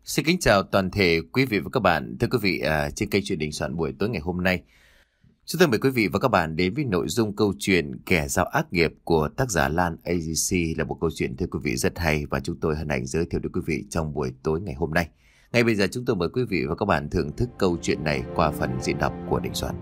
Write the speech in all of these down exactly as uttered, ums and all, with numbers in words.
Xin kính chào toàn thể quý vị và các bạn. Thưa quý vị, à, trên kênh Chuyện Đình Soạn buổi tối ngày hôm nay, chúng tôi mời quý vị và các bạn đến với nội dung câu chuyện Kẻ Giao Ác Nghiệp của tác giả Lan a giê xê, là một câu chuyện thưa quý vị rất hay và chúng tôi hân hạnh giới thiệu đến quý vị trong buổi tối ngày hôm nay. Ngay bây giờ chúng tôi mời quý vị và các bạn thưởng thức câu chuyện này qua phần diễn đọc của Đình Soạn.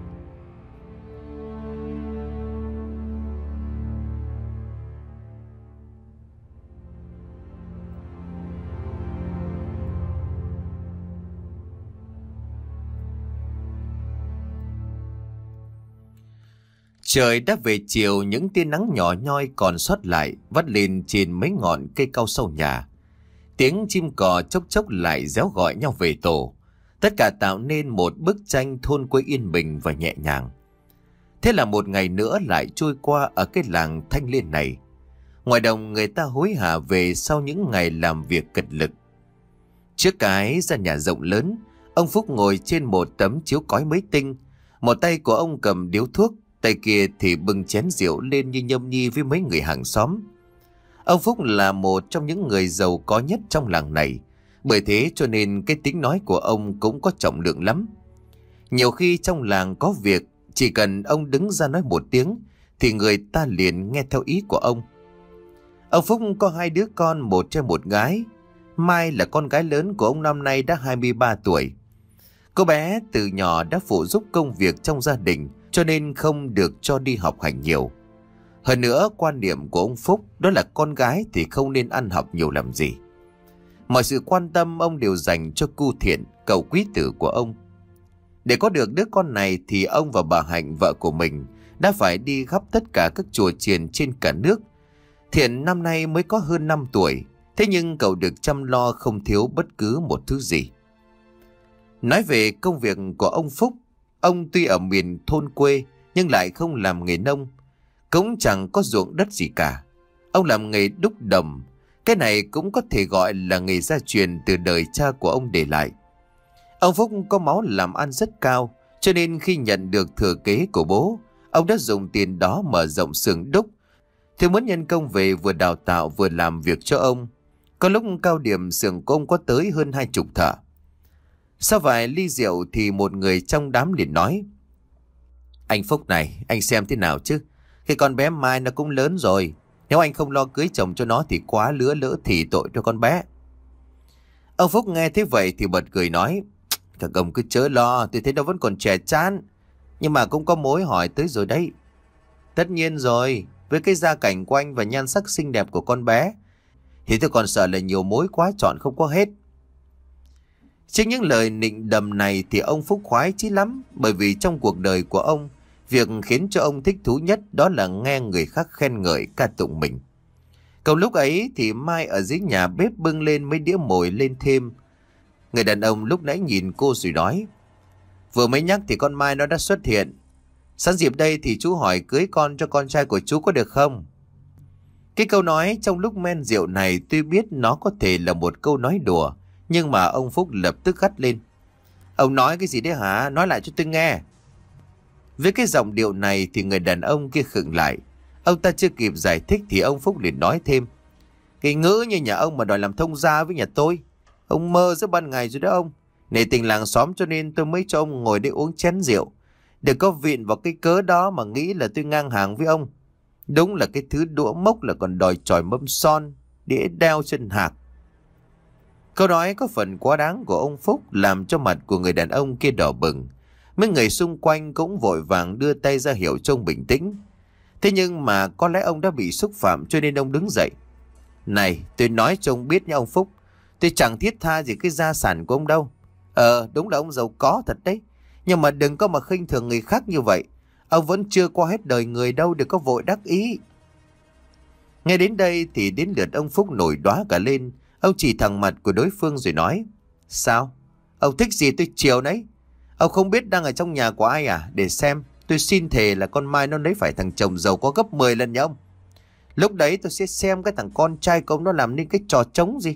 Trời đã về chiều, những tia nắng nhỏ nhoi còn sót lại vắt lên trên mấy ngọn cây cao sau nhà. Tiếng chim cò chốc chốc lại réo gọi nhau về tổ. Tất cả tạo nên một bức tranh thôn quê yên bình và nhẹ nhàng. Thế là một ngày nữa lại trôi qua ở cái làng Thanh Liên này. Ngoài đồng người ta hối hả về sau những ngày làm việc cật lực. Trước cái gian nhà rộng lớn, ông Phúc ngồi trên một tấm chiếu cói mới tinh. Một tay của ông cầm điếu thuốc, tay kia thì bưng chén rượu lên như nhâm nhi với mấy người hàng xóm. Ông Phúc là một trong những người giàu có nhất trong làng này, bởi thế cho nên cái tiếng nói của ông cũng có trọng lượng lắm. Nhiều khi trong làng có việc, chỉ cần ông đứng ra nói một tiếng thì người ta liền nghe theo ý của ông. Ông Phúc có hai đứa con, một trai một gái. Mai là con gái lớn của ông, năm nay đã hai mươi ba tuổi. Cô bé từ nhỏ đã phụ giúp công việc trong gia đình, cho nên không được cho đi học hành nhiều. Hơn nữa, quan niệm của ông Phúc đó là con gái thì không nên ăn học nhiều làm gì. Mọi sự quan tâm ông đều dành cho cu Thiện, cậu quý tử của ông. Để có được đứa con này thì ông và bà Hạnh, vợ của mình, đã phải đi khắp tất cả các chùa chiền trên cả nước. Thiện năm nay mới có hơn năm tuổi, thế nhưng cậu được chăm lo không thiếu bất cứ một thứ gì. Nói về công việc của ông Phúc, ông tuy ở miền thôn quê nhưng lại không làm nghề nông, cũng chẳng có ruộng đất gì cả. Ông làm nghề đúc đồng, cái này cũng có thể gọi là nghề gia truyền từ đời cha của ông để lại. Ông Phúc có máu làm ăn rất cao, cho nên khi nhận được thừa kế của bố, ông đã dùng tiền đó mở rộng xưởng đúc. Thì muốn nhân công về vừa đào tạo vừa làm việc cho ông. Có lúc cao điểm xưởng của ông có tới hơn hai chục thợ. Sau vài ly rượu thì một người trong đám liền nói: "Anh Phúc này, anh xem thế nào chứ? Cái con bé Mai nó cũng lớn rồi. Nếu anh không lo cưới chồng cho nó thì quá lứa lỡ thì tội cho con bé." Ông Phúc nghe thế vậy thì bật cười nói: "Các ông cứ chớ lo, tôi thấy nó vẫn còn trẻ chán. Nhưng mà cũng có mối hỏi tới rồi đấy." "Tất nhiên rồi, với cái gia cảnh của anh và nhan sắc xinh đẹp của con bé thì tôi còn sợ là nhiều mối quá chọn không có hết." Trước những lời nịnh đầm này thì ông Phúc khoái chí lắm, bởi vì trong cuộc đời của ông, việc khiến cho ông thích thú nhất đó là nghe người khác khen ngợi ca tụng mình. Còn lúc ấy thì Mai ở dưới nhà bếp bưng lên mấy đĩa mồi lên thêm. Người đàn ông lúc nãy nhìn cô rồi nói: "Vừa mới nhắc thì con Mai nó đã xuất hiện. Sẵn dịp đây thì chú hỏi cưới con cho con trai của chú có được không?" Cái câu nói trong lúc men rượu này tuy biết nó có thể là một câu nói đùa, nhưng mà ông Phúc lập tức gắt lên: "Ông nói cái gì đấy hả? Nói lại cho tôi nghe." Với cái giọng điệu này thì người đàn ông kia khựng lại. Ông ta chưa kịp giải thích thì ông Phúc liền nói thêm: "Cái ngữ như nhà ông mà đòi làm thông gia với nhà tôi, ông mơ giữa ban ngày rồi đó ông. Nể tình làng xóm cho nên tôi mới cho ông ngồi đây uống chén rượu. Đừng có viện vào cái cớ đó mà nghĩ là tôi ngang hàng với ông. Đúng là cái thứ đũa mốc là còn đòi chòi mâm son, đĩa đeo chân hạc." Câu nói có phần quá đáng của ông Phúc làm cho mặt của người đàn ông kia đỏ bừng. Mấy người xung quanh cũng vội vàng đưa tay ra hiệu trông bình tĩnh. Thế nhưng mà có lẽ ông đã bị xúc phạm cho nên ông đứng dậy: "Này, tôi nói cho ông biết nha ông Phúc, tôi chẳng thiết tha gì cái gia sản của ông đâu. Ờ, đúng là ông giàu có thật đấy, nhưng mà đừng có mà khinh thường người khác như vậy. Ông vẫn chưa qua hết đời người đâu, đừng có vội đắc ý." Nghe đến đây thì đến lượt ông Phúc nổi đoá cả lên. Ông chỉ thẳng mặt của đối phương rồi nói: "Sao? Ông thích gì tôi chiều đấy. Ông không biết đang ở trong nhà của ai à? Để xem, tôi xin thề là con Mai nó lấy phải thằng chồng giàu có gấp mười lần nha ông. Lúc đấy tôi sẽ xem cái thằng con trai của ông nó làm nên cái trò trống gì."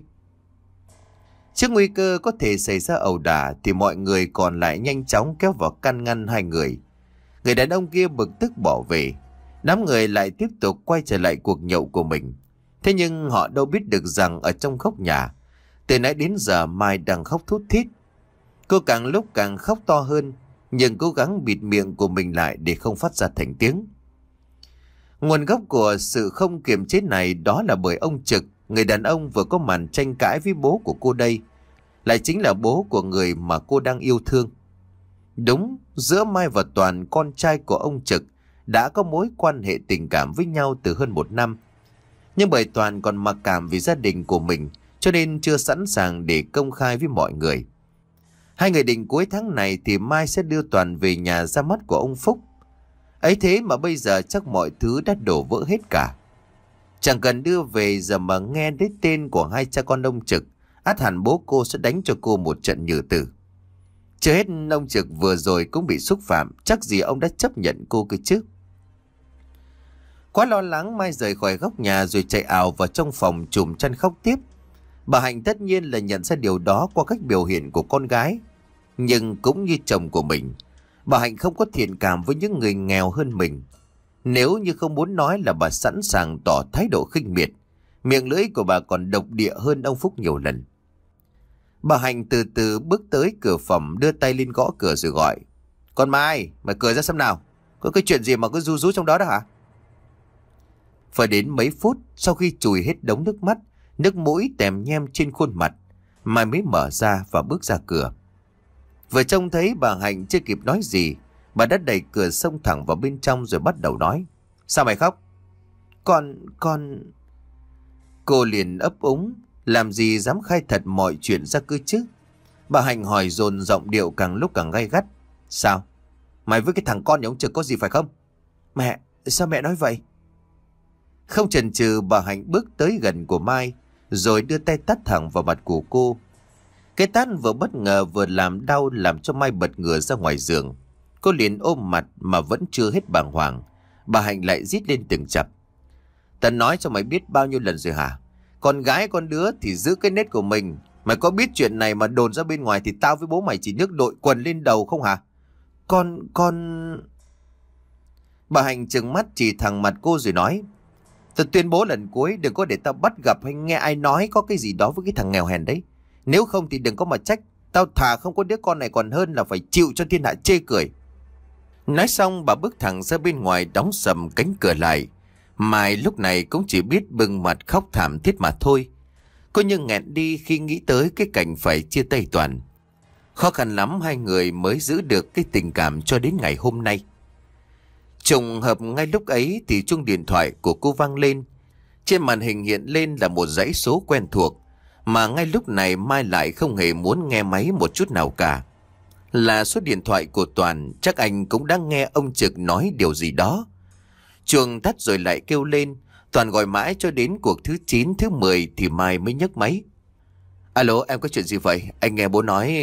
Trước nguy cơ có thể xảy ra ẩu đả thì mọi người còn lại nhanh chóng kéo vào can ngăn hai người. Người đàn ông kia bực tức bỏ về. Đám người lại tiếp tục quay trở lại cuộc nhậu của mình. Thế nhưng họ đâu biết được rằng ở trong góc nhà, Từ nãy đến giờ Mai đang khóc thút thít. Cô càng lúc càng khóc to hơn, nhưng cố gắng bịt miệng của mình lại để không phát ra thành tiếng. Nguồn gốc của sự không kiềm chế này đó là bởi ông Trực, người đàn ông vừa có màn tranh cãi với bố của cô đây, lại chính là bố của người mà cô đang yêu thương. Đúng, giữa Mai và Toàn, con trai của ông Trực, đã có mối quan hệ tình cảm với nhau từ hơn một năm. Nhưng bởi Toàn còn mặc cảm vì gia đình của mình, cho nên chưa sẵn sàng để công khai với mọi người. Hai người định cuối tháng này thì Mai sẽ đưa Toàn về nhà ra mắt của ông Phúc. Ấy thế mà bây giờ chắc mọi thứ đã đổ vỡ hết cả. Chẳng cần đưa về, giờ mà nghe đến tên của hai cha con ông Trực, ắt hẳn bố cô sẽ đánh cho cô một trận nhừ tử. Chưa hết, ông Trực vừa rồi cũng bị xúc phạm, chắc gì ông đã chấp nhận cô cơ chứ. Quá lo lắng, Mai rời khỏi góc nhà rồi chạy ào vào trong phòng trùm chăn khóc tiếp. Bà Hạnh tất nhiên là nhận ra điều đó qua cách biểu hiện của con gái. Nhưng cũng như chồng của mình, bà Hạnh không có thiện cảm với những người nghèo hơn mình. Nếu như không muốn nói là bà sẵn sàng tỏ thái độ khinh miệt. Miệng lưỡi của bà còn độc địa hơn ông Phúc nhiều lần. Bà Hạnh từ từ bước tới cửa phòng, đưa tay lên gõ cửa rồi gọi: "Con Mai, mày cười ra xem nào. Có cái chuyện gì mà cứ ru rú trong đó đó hả?" Phải đến mấy phút sau khi chùi hết đống nước mắt, nước mũi tèm nhem trên khuôn mặt, Mai mới mở ra và bước ra cửa. Vừa trông thấy bà Hạnh chưa kịp nói gì, bà đã đẩy cửa xông thẳng vào bên trong rồi bắt đầu nói: "Sao mày khóc?" Con, con... Cô liền ấp úng, làm gì dám khai thật mọi chuyện ra cơ chứ. Bà Hạnh hỏi dồn, giọng điệu càng lúc càng gay gắt: "Sao? Mày với cái thằng con nhà ông Trực có gì phải không?" "Mẹ, sao mẹ nói vậy?" Không chần chừ, bà Hạnh bước tới gần của Mai, rồi đưa tay tát thẳng vào mặt của cô. Cái tát vừa bất ngờ vừa làm đau, làm cho Mai bật ngửa ra ngoài giường. Cô liền ôm mặt mà vẫn chưa hết bàng hoàng. Bà Hạnh lại rít lên từng chập: "Tao nói cho mày biết bao nhiêu lần rồi hả? Con gái con đứa thì giữ cái nết của mình. Mày có biết chuyện này mà đồn ra bên ngoài thì tao với bố mày chỉ nước đội quần lên đầu không hả?" Con, con... Bà Hạnh trừng mắt chỉ thẳng mặt cô rồi nói: "Tao tuyên bố lần cuối, đừng có để tao bắt gặp hay nghe ai nói có cái gì đó với cái thằng nghèo hèn đấy. Nếu không thì đừng có mà trách. Tao thà không có đứa con này còn hơn là phải chịu cho thiên hạ chê cười." Nói xong bà bước thẳng ra bên ngoài, đóng sầm cánh cửa lại. Mai lúc này cũng chỉ biết bưng mặt khóc thảm thiết mà thôi. Cô như nghẹn đi khi nghĩ tới cái cảnh phải chia tay Toàn. Khó khăn lắm hai người mới giữ được cái tình cảm cho đến ngày hôm nay. Trùng hợp ngay lúc ấy thì chuông điện thoại của cô vang lên. Trên màn hình hiện lên là một dãy số quen thuộc, mà ngay lúc này Mai lại không hề muốn nghe máy một chút nào cả. Là số điện thoại của Toàn, chắc anh cũng đang nghe ông Trực nói điều gì đó. Chuông tắt rồi lại kêu lên. Toàn gọi mãi cho đến cuộc thứ chín, thứ mười thì Mai mới nhấc máy. "Alo, em có chuyện gì vậy? Anh nghe bố nói..."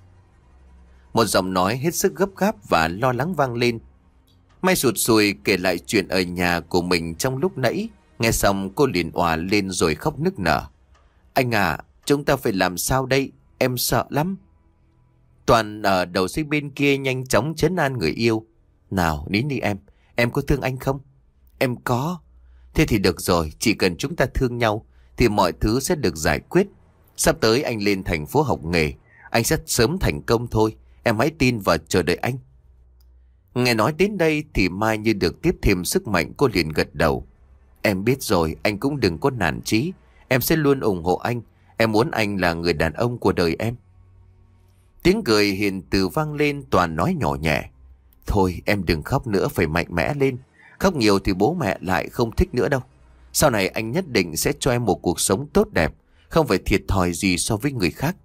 Một giọng nói hết sức gấp gáp và lo lắng vang lên. Mai sụt sùi kể lại chuyện ở nhà của mình trong lúc nãy. Nghe xong cô liền òa lên rồi khóc nức nở: "Anh à, chúng ta phải làm sao đây? Em sợ lắm." Toàn ở đầu dây bên kia nhanh chóng trấn an người yêu: "Nào, nín đi em. Em có thương anh không?" "Em có." "Thế thì được rồi, chỉ cần chúng ta thương nhau thì mọi thứ sẽ được giải quyết. Sắp tới anh lên thành phố học nghề, anh sẽ sớm thành công thôi. Em hãy tin và chờ đợi anh." Nghe nói đến đây thì Mai như được tiếp thêm sức mạnh, cô liền gật đầu: "Em biết rồi, anh cũng đừng có nản chí. Em sẽ luôn ủng hộ anh. Em muốn anh là người đàn ông của đời em." Tiếng cười hiền từ vang lên. Toàn nói nhỏ nhẹ: "Thôi em đừng khóc nữa, phải mạnh mẽ lên. Khóc nhiều thì bố mẹ lại không thích nữa đâu. Sau này anh nhất định sẽ cho em một cuộc sống tốt đẹp, không phải thiệt thòi gì so với người khác."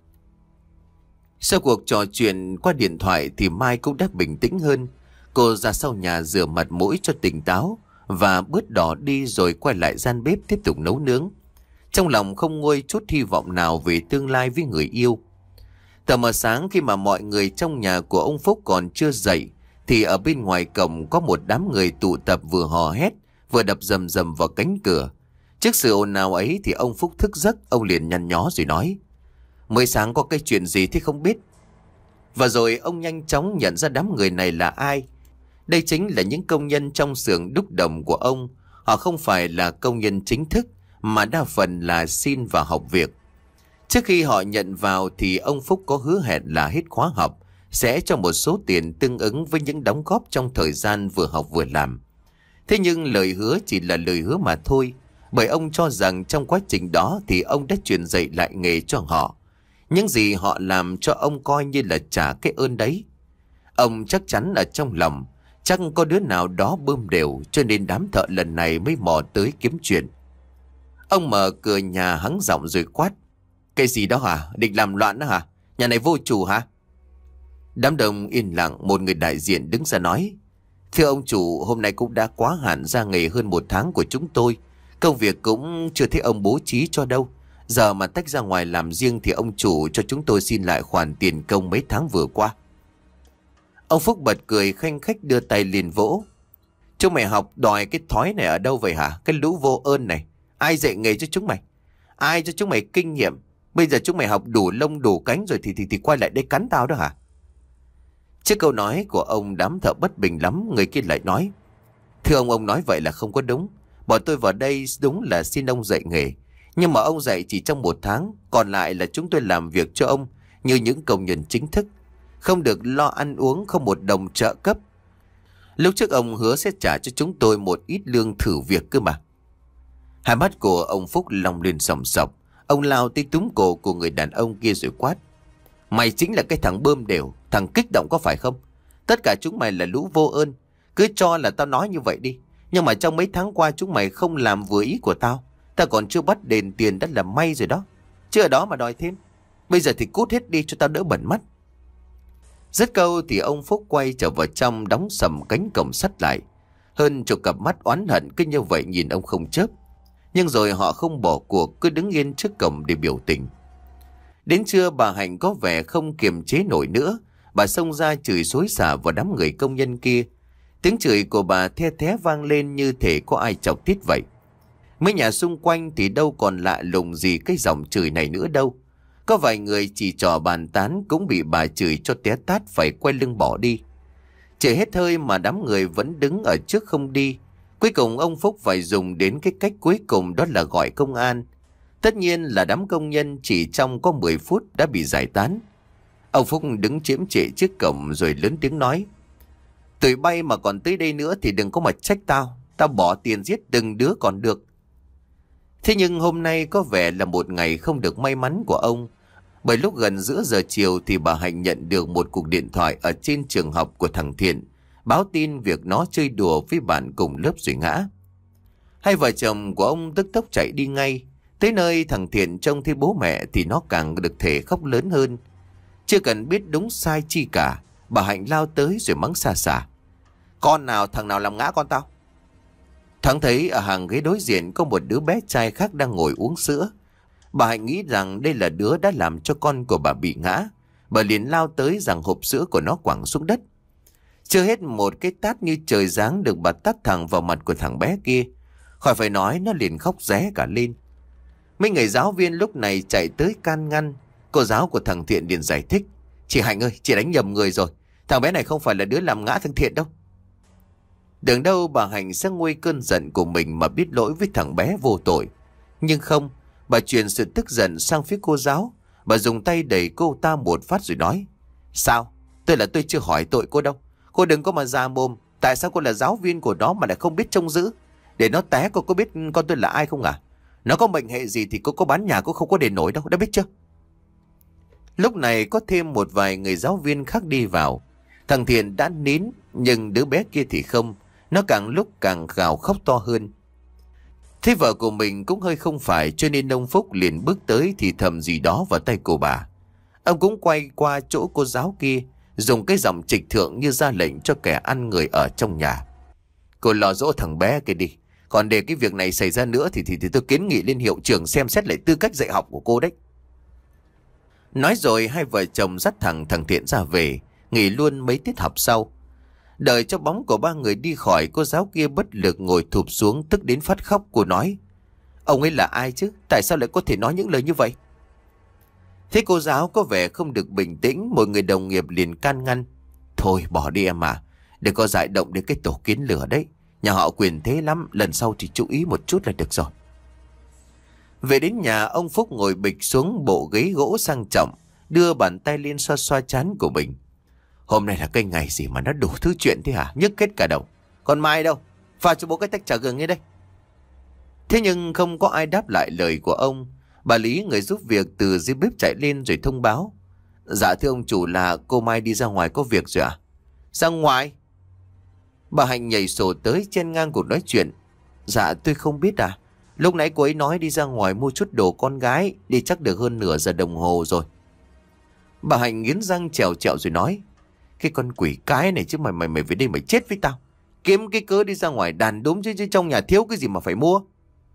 Sau cuộc trò chuyện qua điện thoại thì Mai cũng đã bình tĩnh hơn. Cô ra sau nhà rửa mặt mũi cho tỉnh táo và bớt đỏ đi, rồi quay lại gian bếp tiếp tục nấu nướng. Trong lòng không nguôi chút hy vọng nào về tương lai với người yêu. Tờ mờ sáng, khi mà mọi người trong nhà của ông Phúc còn chưa dậy, thì ở bên ngoài cổng có một đám người tụ tập, vừa hò hét vừa đập rầm rầm vào cánh cửa. Trước sự ồn ào ấy thì ông Phúc thức giấc, ông liền nhăn nhó rồi nói: "Mới sáng có cái chuyện gì thế không biết?" Và rồi ông nhanh chóng nhận ra đám người này là ai. Đây chính là những công nhân trong xưởng đúc đồng của ông. Họ không phải là công nhân chính thức, mà đa phần là xin vào học việc. Trước khi họ nhận vào thì ông Phúc có hứa hẹn là hết khóa học sẽ cho một số tiền tương ứng với những đóng góp trong thời gian vừa học vừa làm. Thế nhưng lời hứa chỉ là lời hứa mà thôi, bởi ông cho rằng trong quá trình đó thì ông đã truyền dạy lại nghề cho họ. Những gì họ làm cho ông coi như là trả cái ơn đấy. Ông chắc chắn ở trong lòng, chắc có đứa nào đó bơm đều, cho nên đám thợ lần này mới mò tới kiếm chuyện. Ông mở cửa nhà hắng giọng rồi quát: "Cái gì đó hả? Định làm loạn đó hả? Nhà này vô chủ hả?" Đám đông yên lặng. Một người đại diện đứng ra nói: "Thưa ông chủ, hôm nay cũng đã quá hạn ra nghề hơn một tháng của chúng tôi. Công việc cũng chưa thấy ông bố trí cho đâu. Giờ mà tách ra ngoài làm riêng thì ông chủ cho chúng tôi xin lại khoản tiền công mấy tháng vừa qua." Ông Phúc bật cười khanh khách đưa tay liền vỗ: "Chúng mày học đòi cái thói này ở đâu vậy hả? Cái lũ vô ơn này. Ai dạy nghề cho chúng mày? Ai cho chúng mày kinh nghiệm? Bây giờ chúng mày học đủ lông đủ cánh rồi thì thì thì quay lại đây cắn tao đó hả?" Trước câu nói của ông, đám thợ bất bình lắm. Người kia lại nói: "Thưa ông, ông nói vậy là không có đúng. Bọn tôi vào đây đúng là xin ông dạy nghề, nhưng mà ông dạy chỉ trong một tháng, còn lại là chúng tôi làm việc cho ông như những công nhân chính thức, không được lo ăn uống, không một đồng trợ cấp. Lúc trước ông hứa sẽ trả cho chúng tôi một ít lương thử việc cơ mà." Hai mắt của ông Phúc long lên sòng sọc. Ông lao tới túm cổ của người đàn ông kia rồi quát: "Mày chính là cái thằng bơm đều, thằng kích động có phải không? Tất cả chúng mày là lũ vô ơn. Cứ cho là tao nói như vậy đi, nhưng mà trong mấy tháng qua chúng mày không làm vừa ý của tao. Tao còn chưa bắt đền tiền đã là may rồi đó. Chứ ở đó mà đòi thêm. Bây giờ thì cút hết đi cho tao đỡ bẩn mắt." Dứt câu thì ông Phúc quay trở vào trong, đóng sầm cánh cổng sắt lại. Hơn chục cặp mắt oán hận cứ như vậy nhìn ông không chớp. Nhưng rồi họ không bỏ cuộc, cứ đứng yên trước cổng để biểu tình. Đến trưa bà Hạnh có vẻ không kiềm chế nổi nữa. Bà xông ra chửi xối xả vào đám người công nhân kia. Tiếng chửi của bà the thé vang lên như thể có ai chọc tiết vậy. Mấy nhà xung quanh thì đâu còn lạ lùng gì cái giọng chửi này nữa đâu. Có vài người chỉ trò bàn tán cũng bị bà chửi cho té tát phải quay lưng bỏ đi. Chửi hết hơi mà đám người vẫn đứng ở trước không đi. Cuối cùng ông Phúc phải dùng đến cái cách cuối cùng, đó là gọi công an. Tất nhiên là đám công nhân chỉ trong có mười phút đã bị giải tán. Ông Phúc đứng chiếm trệ trước cổng rồi lớn tiếng nói: "Tụi bay mà còn tới đây nữa thì đừng có mà trách tao. Tao bỏ tiền giết từng đứa còn được." Thế nhưng hôm nay có vẻ là một ngày không được may mắn của ông. Bởi lúc gần giữa giờ chiều thì bà Hạnh nhận được một cuộc điện thoại ở trên trường học của thằng Thiện, báo tin việc nó chơi đùa với bạn cùng lớp rồi ngã. Hai vợ chồng của ông tức tốc chạy đi ngay. Tới nơi thằng Thiện trông thấy bố mẹ thì nó càng được thể khóc lớn hơn. Chưa cần biết đúng sai chi cả, bà Hạnh lao tới rồi mắng xa xả: "Con nào thằng nào làm ngã con tao?" Thằng thấy ở hàng ghế đối diện có một đứa bé trai khác đang ngồi uống sữa. Bà Hạnh nghĩ rằng đây là đứa đã làm cho con của bà bị ngã. Bà liền lao tới giằng hộp sữa của nó quẳng xuống đất. Chưa hết một cái tát như trời giáng được bà tát thẳng vào mặt của thằng bé kia. Khỏi phải nói, nó liền khóc ré cả lên. Mấy người giáo viên lúc này chạy tới can ngăn. Cô giáo của thằng Thiện liền giải thích: "Chị Hạnh ơi, chị đánh nhầm người rồi. Thằng bé này không phải là đứa làm ngã thằng Thiện đâu." Tưởng đâu bà Hạnh sẽ nguôi cơn giận của mình mà biết lỗi với thằng bé vô tội. Nhưng không, bà truyền sự tức giận sang phía cô giáo. Bà dùng tay đẩy cô ta một phát rồi nói: "Sao? Tôi là tôi chưa hỏi tội cô đâu. Cô đừng có mà ra mồm. Tại sao cô là giáo viên của nó mà lại không biết trông giữ? Để nó té cô có biết con tôi là ai không à? Nó có mệnh hệ gì thì cô có bán nhà cô không có đền nổi đâu, đã biết chưa?" Lúc này có thêm một vài người giáo viên khác đi vào. Thằng Thiện đã nín, nhưng đứa bé kia thì không. Nó càng lúc càng gào khóc to hơn. Thế vợ của mình cũng hơi không phải, cho nên ông Phúc liền bước tới thì thầm gì đó vào tay cô bà. Ông cũng quay qua chỗ cô giáo kia, dùng cái giọng trịch thượng như ra lệnh cho kẻ ăn người ở trong nhà: "Cô lo dỗ thằng bé kia đi. Còn để cái việc này xảy ra nữa thì, thì, thì tôi kiến nghị lên hiệu trưởng xem xét lại tư cách dạy học của cô đấy." Nói rồi hai vợ chồng dắt thằng thằng Thiện ra về, nghỉ luôn mấy tiết học sau. Đợi cho bóng của ba người đi khỏi, cô giáo kia bất lực ngồi thụp xuống, tức đến phát khóc. Cô nói: "Ông ấy là ai chứ? Tại sao lại có thể nói những lời như vậy?" Thế cô giáo có vẻ không được bình tĩnh. Một người đồng nghiệp liền can ngăn: "Thôi bỏ đi em à, đừng có dại động đến cái tổ kiến lửa đấy. Nhà họ quyền thế lắm, lần sau thì chú ý một chút là được rồi." Về đến nhà, ông Phúc ngồi bịch xuống bộ ghế gỗ sang trọng, đưa bàn tay lên xoa xoa trán của mình. Hôm nay là cái ngày gì mà nó đủ thứ chuyện thế hả? Nhức hết cả đầu. Còn Mai đâu? Pha cho bố cái tách trà gừng ngay đây. Thế nhưng không có ai đáp lại lời của ông. Bà Lý, người giúp việc, từ dưới bếp chạy lên rồi thông báo. Dạ thưa ông chủ, là cô Mai đi ra ngoài có việc rồi ạ. À? Ra ngoài? Bà Hạnh nhảy sổ tới chen ngang cuộc nói chuyện. Dạ tôi không biết à. Lúc nãy cô ấy nói đi ra ngoài mua chút đồ con gái, đi chắc được hơn nửa giờ đồng hồ rồi. Bà Hạnh nghiến răng trèo trẹo rồi nói. Cái con quỷ cái này chứ, mày mày mày về đây mày chết với tao. Kiếm cái cớ đi ra ngoài đàn đúm chứ, chứ trong nhà thiếu cái gì mà phải mua.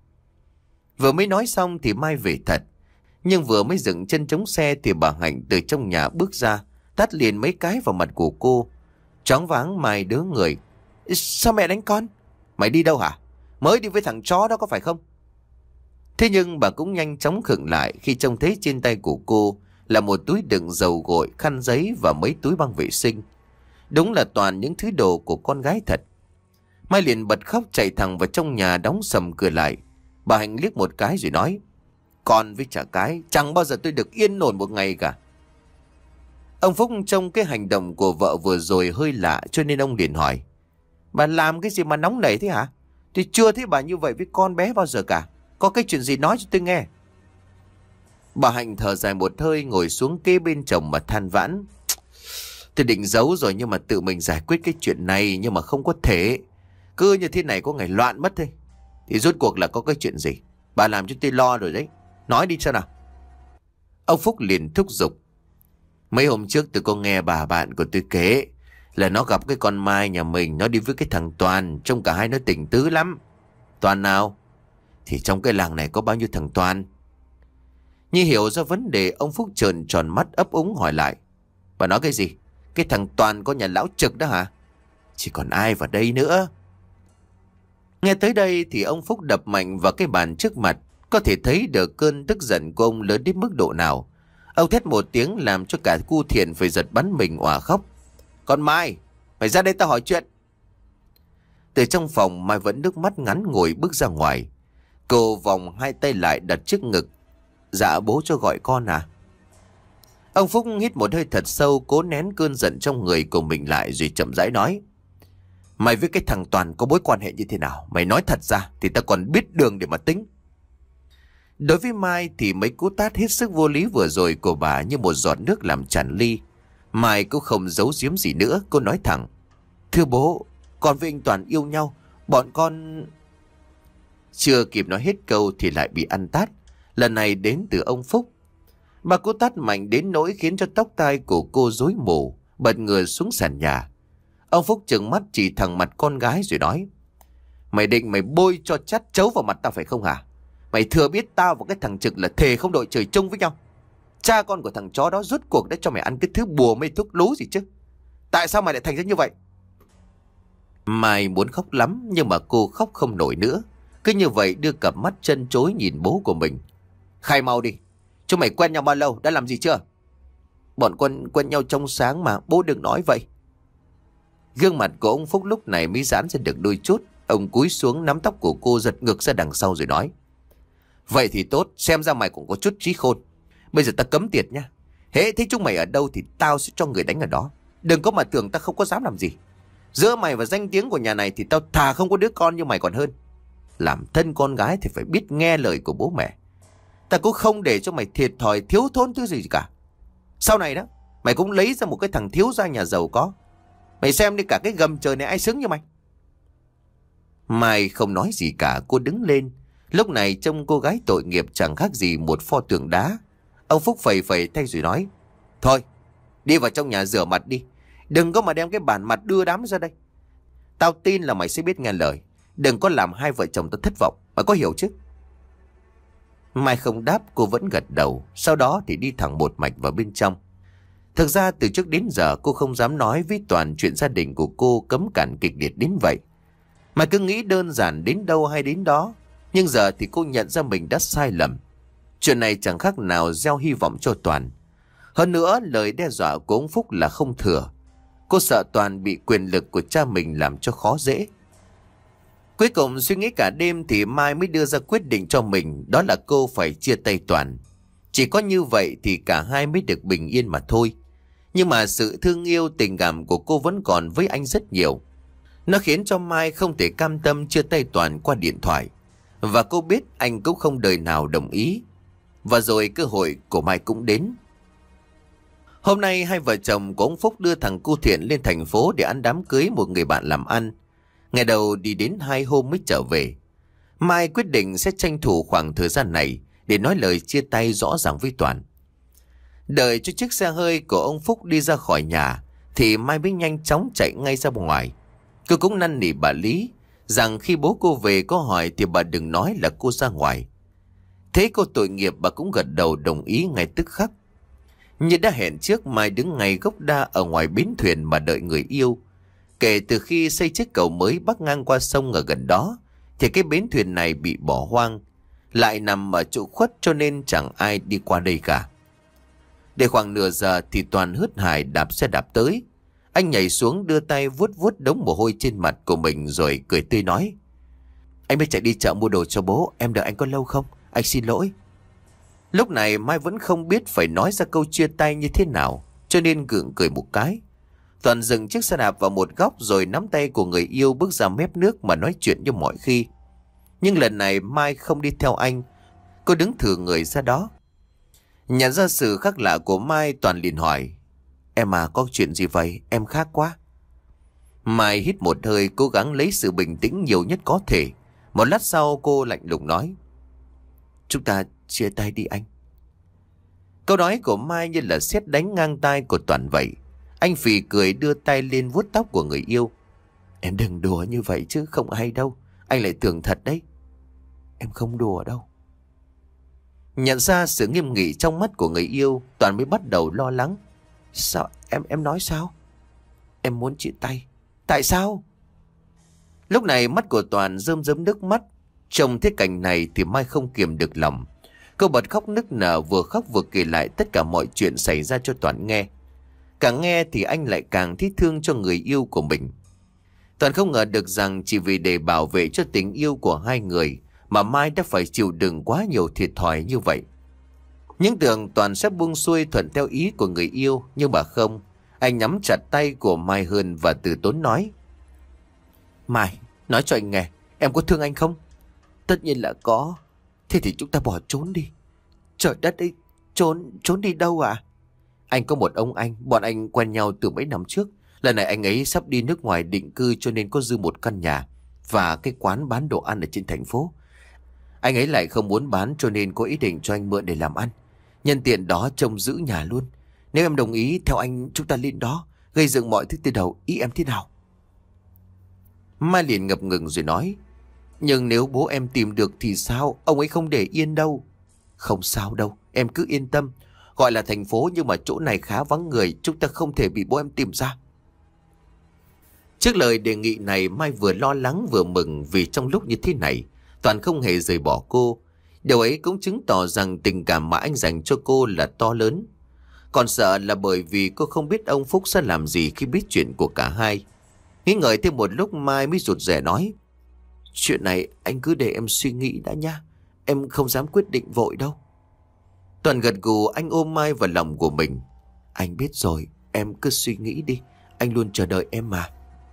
Vừa mới nói xong thì Mai về thật. Nhưng vừa mới dựng chân chống xe thì bà Hạnh từ trong nhà bước ra, tát liền mấy cái vào mặt của cô. Choáng váng Mai đứa người. Sao mẹ đánh con? Mày đi đâu hả? Mới đi với thằng chó đó có phải không? Thế nhưng bà cũng nhanh chóng khựng lại khi trông thấy trên tay của cô là một túi đựng dầu gội, khăn giấy và mấy túi băng vệ sinh. Đúng là toàn những thứ đồ của con gái thật. Mai liền bật khóc chạy thẳng vào trong nhà, đóng sầm cửa lại. Bà Hạnh liếc một cái rồi nói. Con với chả cái, chẳng bao giờ tôi được yên ổn một ngày cả. Ông Phúc trông cái hành động của vợ vừa rồi hơi lạ, cho nên ông liền hỏi. Bà làm cái gì mà nóng nảy thế hả? Tôi chưa thấy bà như vậy với con bé bao giờ cả. Có cái chuyện gì nói cho tôi nghe. Bà Hạnh thở dài một hơi, ngồi xuống kế bên chồng mà than vãn. Tôi định giấu rồi nhưng mà tự mình giải quyết cái chuyện này, nhưng mà không có thể. Cứ như thế này có ngày loạn mất thôi. Thì rốt cuộc là có cái chuyện gì? Bà làm cho tôi lo rồi đấy. Nói đi sao nào. Ông Phúc liền thúc giục. Mấy hôm trước tôi có nghe bà bạn của tôi kể là nó gặp cái con Mai nhà mình, nó đi với cái thằng Toàn, trông cả hai nó tình tứ lắm. Toàn nào? Thì trong cái làng này có bao nhiêu thằng Toàn? Như hiểu ra vấn đề, ông Phúc trợn tròn mắt ấp úng hỏi lại. Bà nói cái gì? Cái thằng Toàn có nhà lão Trực đó hả? Chỉ còn ai vào đây nữa? Nghe tới đây thì ông Phúc đập mạnh vào cái bàn trước mặt. Có thể thấy được cơn tức giận của ông lớn đến mức độ nào. Ông thét một tiếng làm cho cả cu Thiện phải giật bắn mình òa khóc. Còn Mai, mày ra đây tao hỏi chuyện. Từ trong phòng, Mai vẫn nước mắt ngắn ngồi bước ra ngoài. Cô vòng hai tay lại đặt trước ngực. Dạ bố cho gọi con à? Ông Phúc hít một hơi thật sâu, cố nén cơn giận trong người của mình lại rồi chậm rãi nói. Mày với cái thằng Toàn có mối quan hệ như thế nào? Mày nói thật ra thì ta còn biết đường để mà tính. Đối với Mai thì mấy cú tát hết sức vô lý vừa rồi của bà như một giọt nước làm tràn ly. Mai cũng không giấu giếm gì nữa, cô nói thẳng. Thưa bố, con với anh Toàn yêu nhau, bọn con... Chưa kịp nói hết câu thì lại bị ăn tát. Lần này đến từ ông Phúc. Bà cú tát mạnh đến nỗi khiến cho tóc tai của cô rối mù, bật người xuống sàn nhà. Ông Phúc trừng mắt chỉ thẳng mặt con gái rồi nói. Mày định mày bôi cho chát chấu vào mặt tao phải không hả? Mày thừa biết tao và cái thằng Trực là thề không đội trời chung với nhau. Cha con của thằng chó đó rốt cuộc đã cho mày ăn cái thứ bùa mê thuốc lú gì chứ? Tại sao mày lại thành ra như vậy? Mai muốn khóc lắm nhưng mà cô khóc không nổi nữa. Cứ như vậy đưa cặp mắt chân chối nhìn bố của mình. Khai mau đi. Chúng mày quen nhau bao lâu? Đã làm gì chưa? Bọn con quen nhau trong sáng mà, bố đừng nói vậy. Gương mặt của ông Phúc lúc này mới giãn ra được đôi chút. Ông cúi xuống nắm tóc của cô giật ngược ra đằng sau rồi nói. Vậy thì tốt, xem ra mày cũng có chút trí khôn. Bây giờ ta cấm tiệt nha. Hễ thấy chúng mày ở đâu thì tao sẽ cho người đánh ở đó. Đừng có mà tưởng ta không có dám làm gì. Giữa mày và danh tiếng của nhà này thì tao thà không có đứa con như mày còn hơn. Làm thân con gái thì phải biết nghe lời của bố mẹ. Ta cũng không để cho mày thiệt thòi thiếu thốn thứ gì cả. Sau này đó, mày cũng lấy ra một cái thằng thiếu gia nhà giàu có. Mày xem đi, cả cái gầm trời này ai xứng như mày. Mai không nói gì cả, cô đứng lên. Lúc này trông cô gái tội nghiệp chẳng khác gì một pho tượng đá. Ông Phúc phẩy phẩy tay rồi nói. Thôi, đi vào trong nhà rửa mặt đi. Đừng có mà đem cái bàn mặt đưa đám ra đây. Tao tin là mày sẽ biết nghe lời. Đừng có làm hai vợ chồng tao thất vọng. Mày có hiểu chứ? Mai không đáp, cô vẫn gật đầu. Sau đó thì đi thẳng một mạch vào bên trong. Thực ra từ trước đến giờ cô không dám nói với Toàn chuyện gia đình của cô cấm cản kịch liệt đến vậy. Mà cứ nghĩ đơn giản đến đâu hay đến đó. Nhưng giờ thì cô nhận ra mình đã sai lầm. Chuyện này chẳng khác nào gieo hy vọng cho Toàn. Hơn nữa lời đe dọa của ông Phúc là không thừa. Cô sợ Toàn bị quyền lực của cha mình làm cho khó dễ. Cuối cùng suy nghĩ cả đêm thì Mai mới đưa ra quyết định cho mình, đó là cô phải chia tay Toàn. Chỉ có như vậy thì cả hai mới được bình yên mà thôi. Nhưng mà sự thương yêu tình cảm của cô vẫn còn với anh rất nhiều. Nó khiến cho Mai không thể cam tâm chia tay Toàn qua điện thoại. Và cô biết anh cũng không đời nào đồng ý. Và rồi cơ hội của Mai cũng đến. Hôm nay hai vợ chồng của ông Phúc đưa thằng cu Thiện lên thành phố để ăn đám cưới một người bạn làm ăn. Ngày đầu đi đến hai hôm mới trở về. Mai quyết định sẽ tranh thủ khoảng thời gian này để nói lời chia tay rõ ràng với Toàn. Đợi cho chiếc xe hơi của ông Phúc đi ra khỏi nhà thì Mai mới nhanh chóng chạy ngay ra bên ngoài. Cô cũng năn nỉ bà Lý rằng khi bố cô về có hỏi thì bà đừng nói là cô ra ngoài. Thế cô tội nghiệp, bà cũng gật đầu đồng ý ngay tức khắc. Như đã hẹn trước, Mai đứng ngay gốc đa ở ngoài bến thuyền mà đợi người yêu. Kể từ khi xây chiếc cầu mới bắc ngang qua sông ở gần đó thì cái bến thuyền này bị bỏ hoang, lại nằm ở chỗ khuất cho nên chẳng ai đi qua đây cả. Để khoảng nửa giờ thì Toàn hớt hải đạp xe đạp tới. Anh nhảy xuống đưa tay vuốt vuốt đống mồ hôi trên mặt của mình rồi cười tươi nói: Anh mới chạy đi chợ mua đồ cho bố, em đợi anh có lâu không? Anh xin lỗi. Lúc này Mai vẫn không biết phải nói ra câu chia tay như thế nào, cho nên gượng cười một cái. Toàn dừng chiếc xe đạp vào một góc rồi nắm tay của người yêu bước ra mép nước mà nói chuyện như mọi khi. Nhưng lần này Mai không đi theo anh, cô đứng thử người ra đó. Nhận ra sự khác lạ của Mai, Toàn liền hỏi: Em à, có chuyện gì vậy? Em khác quá. Mai hít một hơi, cố gắng lấy sự bình tĩnh nhiều nhất có thể. Một lát sau cô lạnh lùng nói: Chúng ta chia tay đi anh. Câu nói của Mai như là sét đánh ngang tai của Toàn vậy. Anh phì cười đưa tay lên vuốt tóc của người yêu. Em đừng đùa như vậy chứ, không hay đâu. Anh lại tưởng thật đấy. Em không đùa đâu. Nhận ra sự nghiêm nghị trong mắt của người yêu, Toàn mới bắt đầu lo lắng. Sao? Em em nói sao? Em muốn chia tay. Tại sao? Lúc này mắt của Toàn rơm rớm nước mắt. Trông thấy cảnh này thì Mai không kiềm được lòng. Cô bật khóc nức nở, vừa khóc vừa kể lại tất cả mọi chuyện xảy ra cho Toàn nghe. Càng nghe thì anh lại càng thích thương cho người yêu của mình. Toàn không ngờ được rằng chỉ vì để bảo vệ cho tình yêu của hai người mà Mai đã phải chịu đựng quá nhiều thiệt thòi như vậy. Những tưởng Toàn sẽ buông xuôi thuận theo ý của người yêu, nhưng mà không. Anh nắm chặt tay của Mai hơn và từ tốn nói: Mai, nói cho anh nghe, em có thương anh không? Tất nhiên là có. Thế thì chúng ta bỏ trốn đi. Trời đất ơi, trốn, trốn đi đâu à? Anh có một ông anh, bọn anh quen nhau từ mấy năm trước. Lần này anh ấy sắp đi nước ngoài định cư cho nên có dư một căn nhà và cái quán bán đồ ăn ở trên thành phố. Anh ấy lại không muốn bán cho nên có ý định cho anh mượn để làm ăn. Nhân tiện đó trông giữ nhà luôn. Nếu em đồng ý theo anh, chúng ta lên đó gây dựng mọi thứ từ đầu, ý em thế nào? Mai liền ngập ngừng rồi nói: Nhưng nếu bố em tìm được thì sao? Ông ấy không để yên đâu. Không sao đâu, em cứ yên tâm. Gọi là thành phố nhưng mà chỗ này khá vắng người, chúng ta không thể bị bố em tìm ra. Trước lời đề nghị này, Mai vừa lo lắng vừa mừng, vì trong lúc như thế này Toàn không hề rời bỏ cô. Điều ấy cũng chứng tỏ rằng tình cảm mà anh dành cho cô là to lớn. Còn sợ là bởi vì cô không biết ông Phúc sẽ làm gì khi biết chuyện của cả hai. Nghĩ ngợi thêm một lúc, Mai mới rụt rè nói: Chuyện này anh cứ để em suy nghĩ đã nha. Em không dám quyết định vội đâu. Toàn gật gù, anh ôm Mai vào lòng của mình. Anh biết rồi, em cứ suy nghĩ đi. Anh luôn chờ đợi em mà.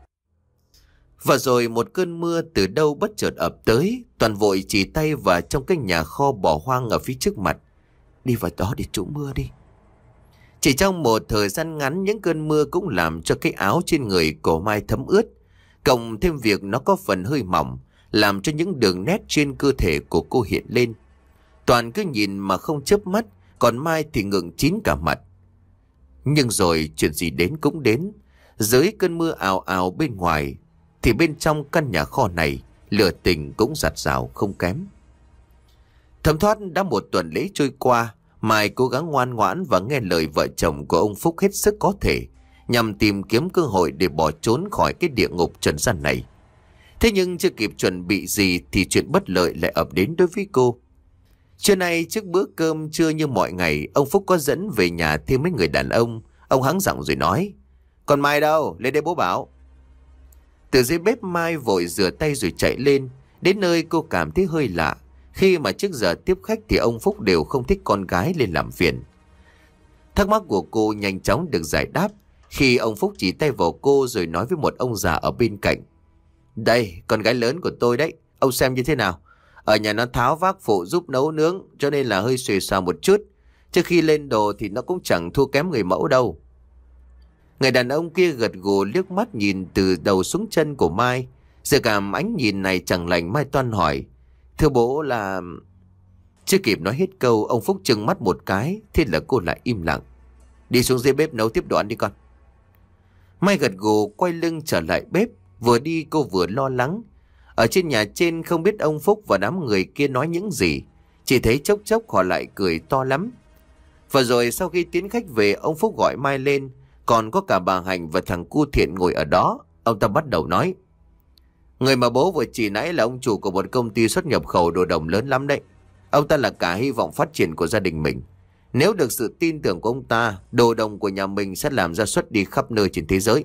Và rồi một cơn mưa từ đâu bất chợt ập tới. Toàn vội chỉ tay vào trong cái nhà kho bỏ hoang ở phía trước mặt. Đi vào đó để trú mưa đi. Chỉ trong một thời gian ngắn, những cơn mưa cũng làm cho cái áo trên người của Mai thấm ướt. Cộng thêm việc nó có phần hơi mỏng, làm cho những đường nét trên cơ thể của cô hiện lên. Toàn cứ nhìn mà không chớp mắt, còn Mai thì ngượng chín cả mặt. Nhưng rồi chuyện gì đến cũng đến. Dưới cơn mưa ào ào bên ngoài thì bên trong căn nhà kho này lửa tình cũng giặt rào không kém. Thấm thoát đã một tuần lễ trôi qua, Mai cố gắng ngoan ngoãn và nghe lời vợ chồng của ông Phúc hết sức có thể, nhằm tìm kiếm cơ hội để bỏ trốn khỏi cái địa ngục trần gian này. Thế nhưng chưa kịp chuẩn bị gì thì chuyện bất lợi lại ập đến đối với cô. Trưa nay trước bữa cơm trưa như mọi ngày, ông Phúc có dẫn về nhà thêm mấy người đàn ông. Ông hắng giọng rồi nói: Còn Mai đâu? Lên đây bố bảo. Từ dưới bếp Mai vội rửa tay rồi chạy lên. Đến nơi cô cảm thấy hơi lạ. Khi mà trước giờ tiếp khách thì ông Phúc đều không thích con gái lên làm phiền. Thắc mắc của cô nhanh chóng được giải đáp khi ông Phúc chỉ tay vào cô rồi nói với một ông già ở bên cạnh. Đây, con gái lớn của tôi đấy, ông xem như thế nào. Ở nhà nó tháo vác phụ giúp nấu nướng cho nên là hơi xuề xòa một chút. Trước khi lên đồ thì nó cũng chẳng thua kém người mẫu đâu. Người đàn ông kia gật gù liếc mắt nhìn từ đầu xuống chân của Mai. Giờ cảm ánh nhìn này chẳng lành, Mai toan hỏi. Thưa bố là... Chưa kịp nói hết câu, ông Phúc trừng mắt một cái, thế là cô lại im lặng. Đi xuống dưới bếp nấu tiếp đồ ăn đi con. Mai gật gù quay lưng trở lại bếp. Vừa đi cô vừa lo lắng. Ở trên nhà trên không biết ông Phúc và đám người kia nói những gì. Chỉ thấy chốc chốc họ lại cười to lắm. Và rồi sau khi tiến khách về, ông Phúc gọi Mai lên. Còn có cả bà Hạnh và thằng cu Thiện ngồi ở đó. Ông ta bắt đầu nói. Người mà bố vừa chỉ nãy là ông chủ của một công ty xuất nhập khẩu đồ đồng lớn lắm đấy. Ông ta là cả hy vọng phát triển của gia đình mình. Nếu được sự tin tưởng của ông ta, đồ đồng của nhà mình sẽ làm ra xuất đi khắp nơi trên thế giới.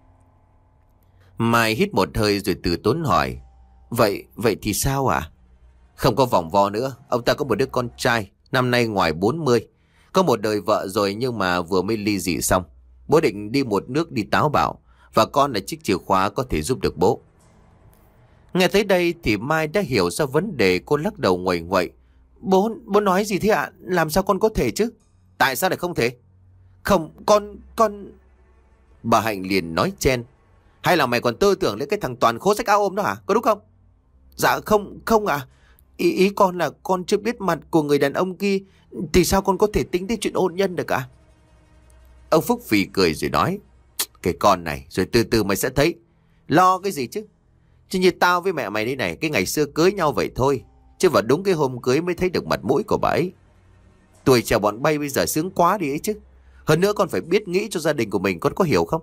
Mai hít một hơi rồi từ tốn hỏi. Vậy, vậy thì sao ạ? Không có vòng vo nữa. Ông ta có một đứa con trai, năm nay ngoài bốn mươi. Có một đời vợ rồi nhưng mà vừa mới ly dị xong. Bố định đi một nước đi táo bạo. Và con là chiếc chìa khóa có thể giúp được bố. Nghe tới đây thì Mai đã hiểu ra vấn đề, cô lắc đầu nguậy nguậy. Bố, bố nói gì thế ạ? Làm sao con có thể chứ? Tại sao lại không thể? Không, con, con... Bà Hạnh liền nói chen. Hay là mày còn tư tưởng lấy cái thằng Toàn khố sách áo ôm đó hả? Có đúng không? Dạ không, không ạ. À. Ý, ý con là con chưa biết mặt của người đàn ông kia. Thì sao con có thể tính tới chuyện hôn nhân được ạ? À? Ông Phúc phì cười rồi nói. Cái con này, rồi từ từ mày sẽ thấy. Lo cái gì chứ? Chứ như tao với mẹ mày đây này, cái ngày xưa cưới nhau vậy thôi. Chứ vào đúng cái hôm cưới mới thấy được mặt mũi của bà ấy. Tuổi trẻ bọn bay bây giờ sướng quá đi ấy chứ. Hơn nữa con phải biết nghĩ cho gia đình của mình, con có hiểu không?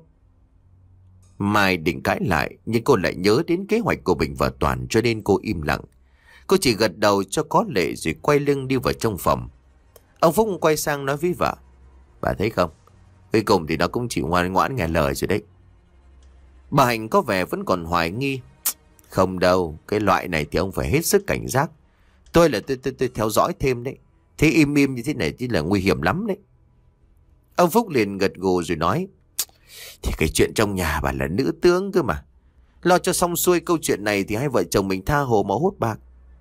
Mai định cãi lại, nhưng cô lại nhớ đến kế hoạch của Bình và Toàn cho nên cô im lặng. Cô chỉ gật đầu cho có lệ rồi quay lưng đi vào trong phòng. Ông Phúc quay sang nói với vợ. Bà thấy không? Cuối cùng thì nó cũng chỉ ngoan ngoãn nghe lời rồi đấy. Bà Hạnh có vẻ vẫn còn hoài nghi. Không đâu, cái loại này thì ông phải hết sức cảnh giác. Tôi là tôi, tôi, tôi theo dõi thêm đấy. Thế im im như thế này thì là nguy hiểm lắm đấy. Ông Phúc liền gật gù rồi nói. Thì cái chuyện trong nhà bà là nữ tướng cơ mà. Lo cho xong xuôi câu chuyện này thì hai vợ chồng mình tha hồ mà hốt bạc.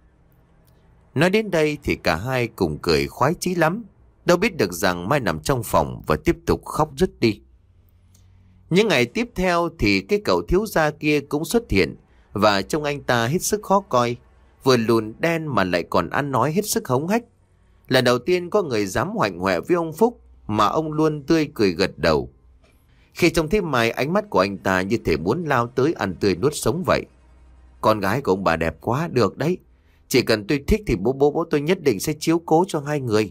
Nói đến đây thì cả hai cùng cười khoái chí lắm. Đâu biết được rằng Mai nằm trong phòng và tiếp tục khóc rứt đi. Những ngày tiếp theo thì cái cậu thiếu gia kia cũng xuất hiện. Và trông anh ta hết sức khó coi. Vừa lùn đen mà lại còn ăn nói hết sức hống hách. Lần đầu tiên có người dám hoạnh hoẹ với ông Phúc mà ông luôn tươi cười gật đầu. Khi trông thấy Mai, ánh mắt của anh ta như thể muốn lao tới ăn tươi nuốt sống vậy. Con gái của ông bà đẹp quá, được đấy. Chỉ cần tôi thích thì bố bố bố tôi nhất định sẽ chiếu cố cho hai người.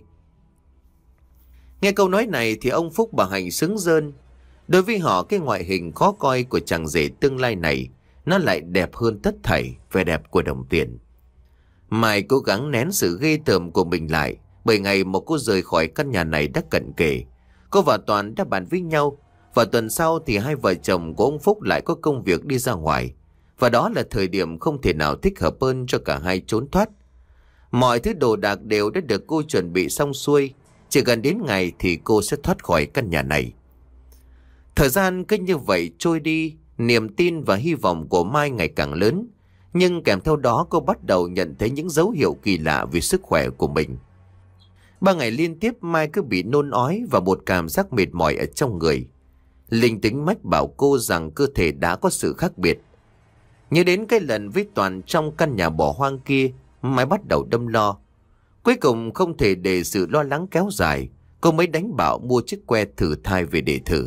Nghe câu nói này thì ông Phúc bà Hạnh sướng rơn. Đối với họ, cái ngoại hình khó coi của chàng rể tương lai này nó lại đẹp hơn tất thảy vẻ đẹp của đồng tiền. Mai cố gắng nén sự ghê tởm của mình lại, bởi ngày một cô rời khỏi căn nhà này đã cận kề. Cô và Toàn đã bàn với nhau, và tuần sau thì hai vợ chồng của ông Phúc lại có công việc đi ra ngoài. Và đó là thời điểm không thể nào thích hợp hơn cho cả hai trốn thoát. Mọi thứ đồ đạc đều đã được cô chuẩn bị xong xuôi, chỉ gần đến ngày thì cô sẽ thoát khỏi căn nhà này. Thời gian cứ như vậy trôi đi, niềm tin và hy vọng của Mai ngày càng lớn. Nhưng kèm theo đó cô bắt đầu nhận thấy những dấu hiệu kỳ lạ về sức khỏe của mình. Ba ngày liên tiếp Mai cứ bị nôn ói và một cảm giác mệt mỏi ở trong người. Linh tính mách bảo cô rằng cơ thể đã có sự khác biệt. Nhớ đến cái lần với Toàn trong căn nhà bỏ hoang kia, Mai bắt đầu đâm lo. Cuối cùng không thể để sự lo lắng kéo dài, cô mới đánh bảo mua chiếc que thử thai về để thử.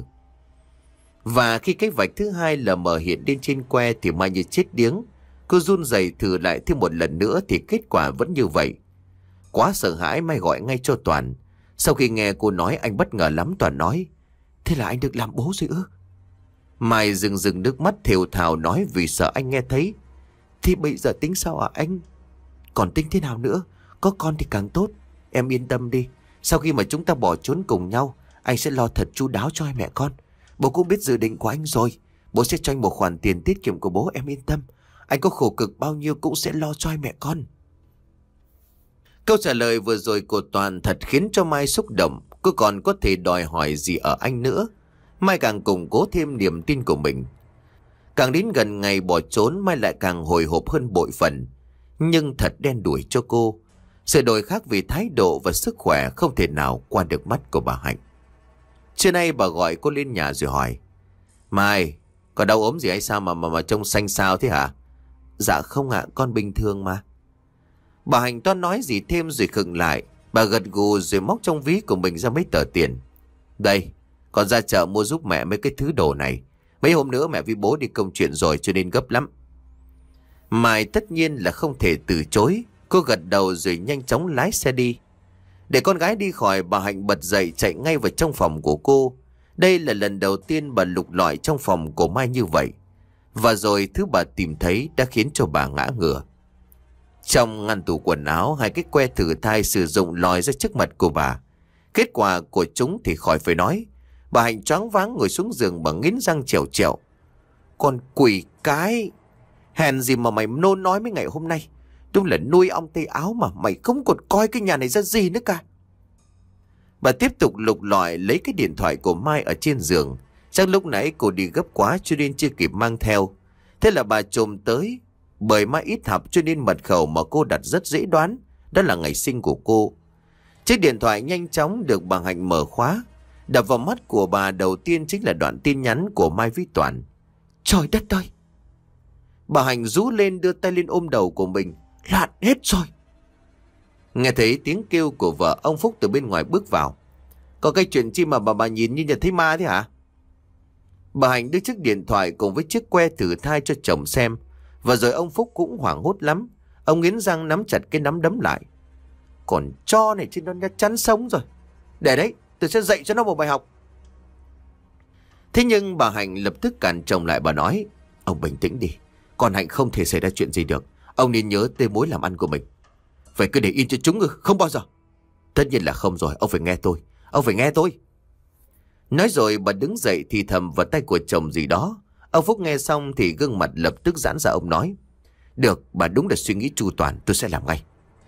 Và khi cái vạch thứ hai lờ mờ hiện lên trên que thì Mai như chết điếng. Cô run rẩy thử lại thêm một lần nữa thì kết quả vẫn như vậy. Quá sợ hãi, Mai gọi ngay cho Toàn. Sau khi nghe cô nói, anh bất ngờ lắm. Toàn nói, thế là anh được làm bố rồi ư? Mai rừng rừng nước mắt thều thào nói vì sợ anh nghe thấy. Thì bây giờ tính sao ạ anh? Còn tính thế nào nữa? Có con thì càng tốt. Em yên tâm đi. Sau khi mà chúng ta bỏ trốn cùng nhau, anh sẽ lo thật chu đáo cho hai mẹ con. Bố cũng biết dự định của anh rồi. Bố sẽ cho anh một khoản tiền tiết kiệm của bố, em yên tâm. Anh có khổ cực bao nhiêu cũng sẽ lo cho hai mẹ con. Câu trả lời vừa rồi của Toàn thật khiến cho Mai xúc động. Cô còn có thể đòi hỏi gì ở anh nữa. Mai càng củng cố thêm niềm tin của mình. Càng đến gần ngày bỏ trốn, Mai lại càng hồi hộp hơn bội phần. Nhưng thật đen đủi cho cô. Sự đổi khác vì thái độ và sức khỏe không thể nào qua được mắt của bà Hạnh. Trưa nay bà gọi cô lên nhà rồi hỏi: Mai, có đau ốm gì hay sao mà mà, mà trông xanh xao thế hả? Dạ không ạ, con bình thường mà. Bà Hạnh toan nói gì thêm rồi khựng lại. Bà gật gù rồi móc trong ví của mình ra mấy tờ tiền. Đây, con ra chợ mua giúp mẹ mấy cái thứ đồ này. Mấy hôm nữa mẹ với bố đi công chuyện rồi cho nên gấp lắm. Mai tất nhiên là không thể từ chối. Cô gật đầu rồi nhanh chóng lái xe đi. Để con gái đi khỏi, bà Hạnh bật dậy chạy ngay vào trong phòng của cô. Đây là lần đầu tiên bà lục lọi trong phòng của Mai như vậy. Và rồi thứ bà tìm thấy đã khiến cho bà ngã ngửa. Trong ngăn tủ quần áo, hai cái que thử thai sử dụng lòi ra trước mặt của bà. Kết quả của chúng thì khỏi phải nói. Bà Hạnh choáng váng ngồi xuống giường và nghiến răng trèo trèo. Con quỷ cái! Hèn gì mà mày nôn nói mấy ngày hôm nay. Đúng là nuôi ong tây áo mà mày không còn coi cái nhà này ra gì nữa cả. Bà tiếp tục lục lọi lấy cái điện thoại của Mai ở trên giường. Chắc lúc nãy cô đi gấp quá cho nên chưa kịp mang theo. Thế là bà trồm tới. Bởi Mai ít học cho nên mật khẩu mà cô đặt rất dễ đoán. Đó là ngày sinh của cô. Chiếc điện thoại nhanh chóng được bà Hạnh mở khóa. Đập vào mắt của bà đầu tiên chính là đoạn tin nhắn của Mai với Toàn. Trời đất ơi! Bà Hạnh rú lên đưa tay lên ôm đầu của mình. Loạn hết rồi! Nghe thấy tiếng kêu của vợ, ông Phúc từ bên ngoài bước vào. Có cái chuyện chi mà bà bà nhìn như nhận thấy ma thế hả? Bà Hạnh đưa chiếc điện thoại cùng với chiếc que thử thai cho chồng xem. Và rồi ông Phúc cũng hoảng hốt lắm. Ông nghiến răng nắm chặt cái nắm đấm lại. Còn cho này chứ nó chắn sống rồi. Để đấy, tôi sẽ dạy cho nó một bài học. Thế nhưng bà Hạnh lập tức cản chồng lại, bà nói: Ông bình tĩnh đi. Con Hạnh không thể xảy ra chuyện gì được. Ông nên nhớ tới mối làm ăn của mình. Vậy cứ để yên cho chúng ư? Không bao giờ. Tất nhiên là không rồi. Ông phải nghe tôi. Ông phải nghe tôi. Nói rồi bà đứng dậy thì thầm vào tay của chồng gì đó. Ông Phúc nghe xong thì gương mặt lập tức giãn ra. Ông nói: Được, bà đúng là suy nghĩ chu toàn. Tôi sẽ làm ngay.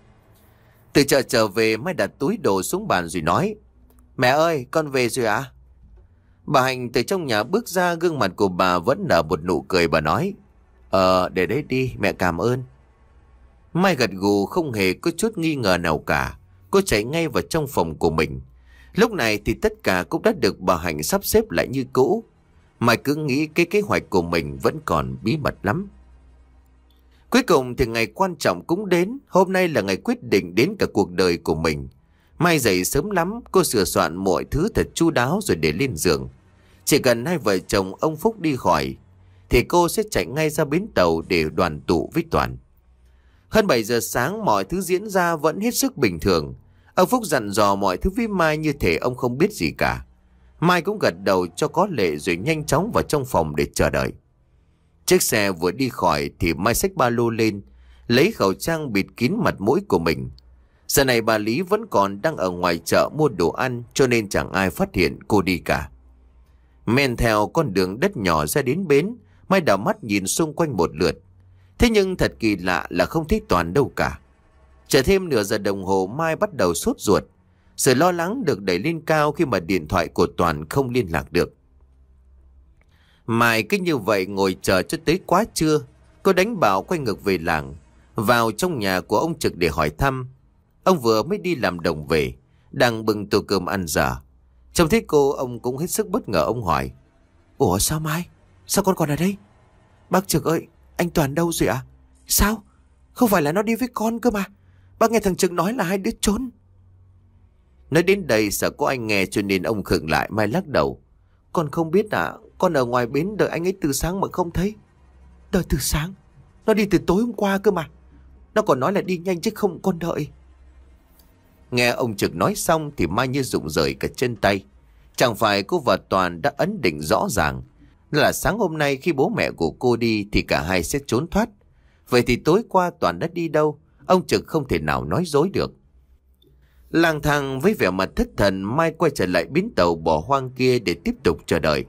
Từ chợ trở về, Mai đặt túi đồ xuống bàn rồi nói: Mẹ ơi, con về rồi ạ. À? Bà Hạnh từ trong nhà bước ra, gương mặt của bà vẫn nở một nụ cười. Bà nói: Ờ, để đấy đi, mẹ cảm ơn. Mai gật gù không hề có chút nghi ngờ nào cả. Cô chạy ngay vào trong phòng của mình. Lúc này thì tất cả cũng đã được bà Hạnh sắp xếp lại như cũ. Mai cứ nghĩ cái kế hoạch của mình vẫn còn bí mật lắm. Cuối cùng thì ngày quan trọng cũng đến. Hôm nay là ngày quyết định đến cả cuộc đời của mình. Mai dậy sớm lắm, cô sửa soạn mọi thứ thật chu đáo rồi để lên giường. Chỉ cần hai vợ chồng ông Phúc đi khỏi thì cô sẽ chạy ngay ra bến tàu để đoàn tụ với Toàn. Hơn bảy giờ sáng, mọi thứ diễn ra vẫn hết sức bình thường. Ông Phúc dặn dò mọi thứ với Mai như thể ông không biết gì cả. Mai cũng gật đầu cho có lệ rồi nhanh chóng vào trong phòng để chờ đợi. Chiếc xe vừa đi khỏi thì Mai xách ba lô lên, lấy khẩu trang bịt kín mặt mũi của mình. Giờ này bà Lý vẫn còn đang ở ngoài chợ mua đồ ăn cho nên chẳng ai phát hiện cô đi cả. Men theo con đường đất nhỏ ra đến bến, Mai đảo mắt nhìn xung quanh một lượt. Thế nhưng thật kỳ lạ là không thấy Toàn đâu cả. Chờ thêm nửa giờ đồng hồ, Mai bắt đầu sốt ruột. Sự lo lắng được đẩy lên cao khi mà điện thoại của Toàn không liên lạc được. Mai cứ như vậy ngồi chờ cho tới quá trưa. Cô đánh bảo quay ngược về làng, vào trong nhà của ông Trực để hỏi thăm. Ông vừa mới đi làm đồng về, đang bưng tô cơm ăn dở. Trông thấy cô, ông cũng hết sức bất ngờ. Ông hỏi: Ủa sao Mai? Sao con còn ở đây? Bác Trực ơi, anh Toàn đâu rồi ạ? À? Sao? Không phải là nó đi với con cơ mà. Bác nghe thằng Trực nói là hai đứa trốn. Nói đến đây sợ có anh nghe cho nên ông khựng lại. Mai lắc đầu: Con không biết à, con ở ngoài bến đợi anh ấy từ sáng mà không thấy. Đợi từ sáng? Nó đi từ tối hôm qua cơ mà. Nó còn nói là đi nhanh chứ không con đợi. Nghe ông Trực nói xong thì Mai như rụng rời cả chân tay. Chẳng phải cô và Toàn đã ấn định rõ ràng là sáng hôm nay khi bố mẹ của cô đi thì cả hai sẽ trốn thoát. Vậy thì tối qua Toàn đã đi đâu? Ông Trực không thể nào nói dối được. Lang thang với vẻ mặt thất thần, Mai quay trở lại bến tàu bỏ hoang kia để tiếp tục chờ đợi.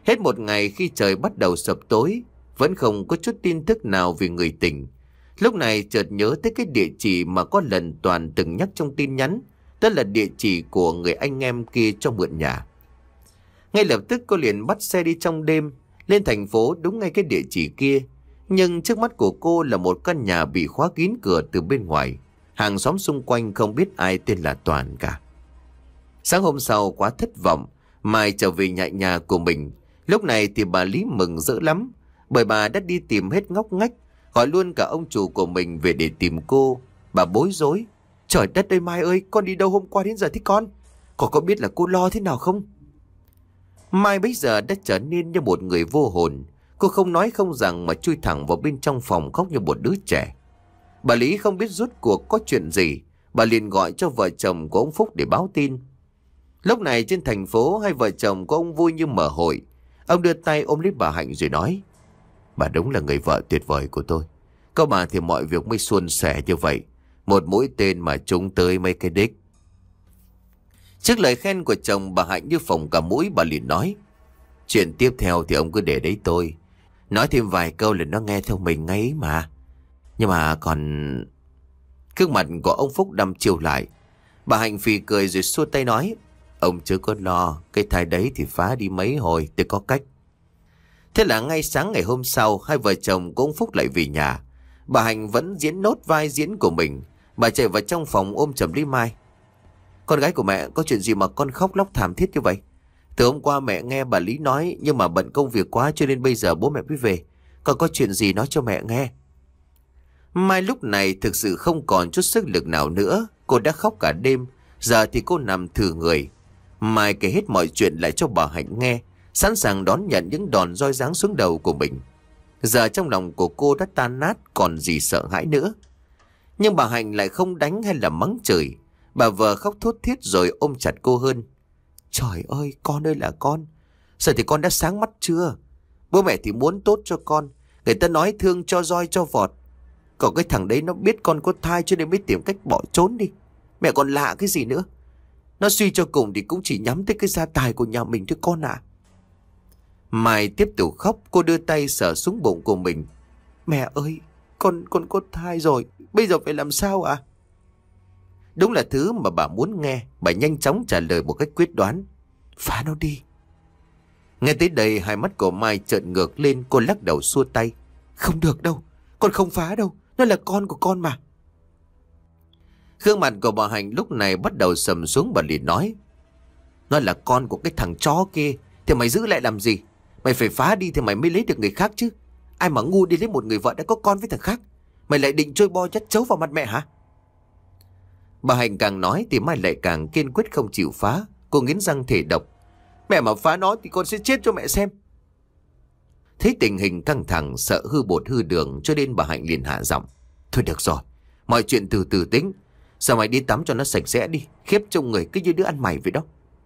Hết một ngày khi trời bắt đầu sập tối, vẫn không có chút tin tức nào về người tình. Lúc này chợt nhớ tới cái địa chỉ mà có lần Toàn từng nhắc trong tin nhắn, đó là địa chỉ của người anh em kia cho mượn nhà. Ngay lập tức cô liền bắt xe đi trong đêm, lên thành phố đúng ngay cái địa chỉ kia. Nhưng trước mắt của cô là một căn nhà bị khóa kín cửa từ bên ngoài. Hàng xóm xung quanh không biết ai tên là Toàn cả. Sáng hôm sau quá thất vọng, Mai trở về nhà nhà của mình. Lúc này thì bà Lý mừng rỡ lắm, bởi bà đã đi tìm hết ngóc ngách, gọi luôn cả ông chủ của mình về để tìm cô. Bà bối rối. Trời đất ơi Mai ơi, con đi đâu hôm qua đến giờ thế con? Con có biết là cô lo thế nào không? Mai bây giờ đã trở nên như một người vô hồn. Cô không nói không rằng mà chui thẳng vào bên trong phòng khóc như một đứa trẻ. Bà Lý không biết rốt cuộc có chuyện gì, bà liền gọi cho vợ chồng của ông Phúc để báo tin. Lúc này trên thành phố, hai vợ chồng của ông vui như mở hội. Ông đưa tay ôm lấy bà Hạnh rồi nói: Bà đúng là người vợ tuyệt vời của tôi. Có bà thì mọi việc mới suôn sẻ như vậy. Một mũi tên mà trúng tới mấy cái đích. Trước lời khen của chồng, bà Hạnh như phồng cả mũi. Bà liền nói: Chuyện tiếp theo thì ông cứ để đấy tôi. Nói thêm vài câu là nó nghe theo mình ngay mà. Nhưng mà còn... Gương mặt của ông Phúc đăm chiêu lại. Bà Hạnh phì cười rồi xua tay nói: Ông chưa có lo, cái thai đấy thì phá đi mấy hồi, tôi có cách. Thế là ngay sáng ngày hôm sau, hai vợ chồng của ông Phúc lại về nhà. Bà Hạnh vẫn diễn nốt vai diễn của mình. Bà chạy vào trong phòng ôm chầm lấy Mai. Con gái của mẹ, có chuyện gì mà con khóc lóc thảm thiết như vậy? Từ hôm qua mẹ nghe bà Lý nói, nhưng mà bận công việc quá cho nên bây giờ bố mẹ mới về. Con có chuyện gì nói cho mẹ nghe. Mai lúc này thực sự không còn chút sức lực nào nữa. Cô đã khóc cả đêm, giờ thì cô nằm thừ người. Mai kể hết mọi chuyện lại cho bà Hạnh nghe, sẵn sàng đón nhận những đòn roi giáng xuống đầu của mình. Giờ trong lòng của cô đã tan nát, còn gì sợ hãi nữa. Nhưng bà Hạnh lại không đánh hay là mắng chửi. Bà vợ khóc thút thít rồi ôm chặt cô hơn. Trời ơi, con ơi là con. Giờ thì con đã sáng mắt chưa? Bố mẹ thì muốn tốt cho con. Người ta nói thương cho roi cho vọt. Còn cái thằng đấy nó biết con có thai cho nên mới tìm cách bỏ trốn đi. Mẹ còn lạ cái gì nữa. Nó suy cho cùng thì cũng chỉ nhắm tới cái gia tài của nhà mình thôi con ạ. Mai tiếp tục khóc. Cô đưa tay sờ xuống bụng của mình. Mẹ ơi, con con có thai rồi. Bây giờ phải làm sao ạ? Đúng là thứ mà bà muốn nghe. Bà nhanh chóng trả lời một cách quyết đoán. Phá nó đi. Nghe tới đây hai mắt của Mai trợn ngược lên. Cô lắc đầu xua tay. Không được đâu, con không phá đâu. Nó là con của con mà. Gương mặt của bà Hạnh lúc này bắt đầu sầm xuống. Bà liền nói: Nó là con của cái thằng chó kia thì mày giữ lại làm gì? Mày phải phá đi thì mày mới lấy được người khác chứ. Ai mà ngu đi lấy một người vợ đã có con với thằng khác. Mày lại định trôi bo chất chấu vào mặt mẹ hả? Bà Hạnh càng nói thì Mai lại càng kiên quyết không chịu phá. Cô nghiến răng thề độc: Mẹ mà phá nó thì con sẽ chết cho mẹ xem. Thấy tình hình căng thẳng, sợ hư bột hư đường, cho nên bà Hạnh liền hạ giọng: Thôi được rồi, mọi chuyện từ từ tính. Sao mày đi tắm cho nó sạch sẽ đi. Khiếp trông người cứ như đứa ăn mày vậy đó.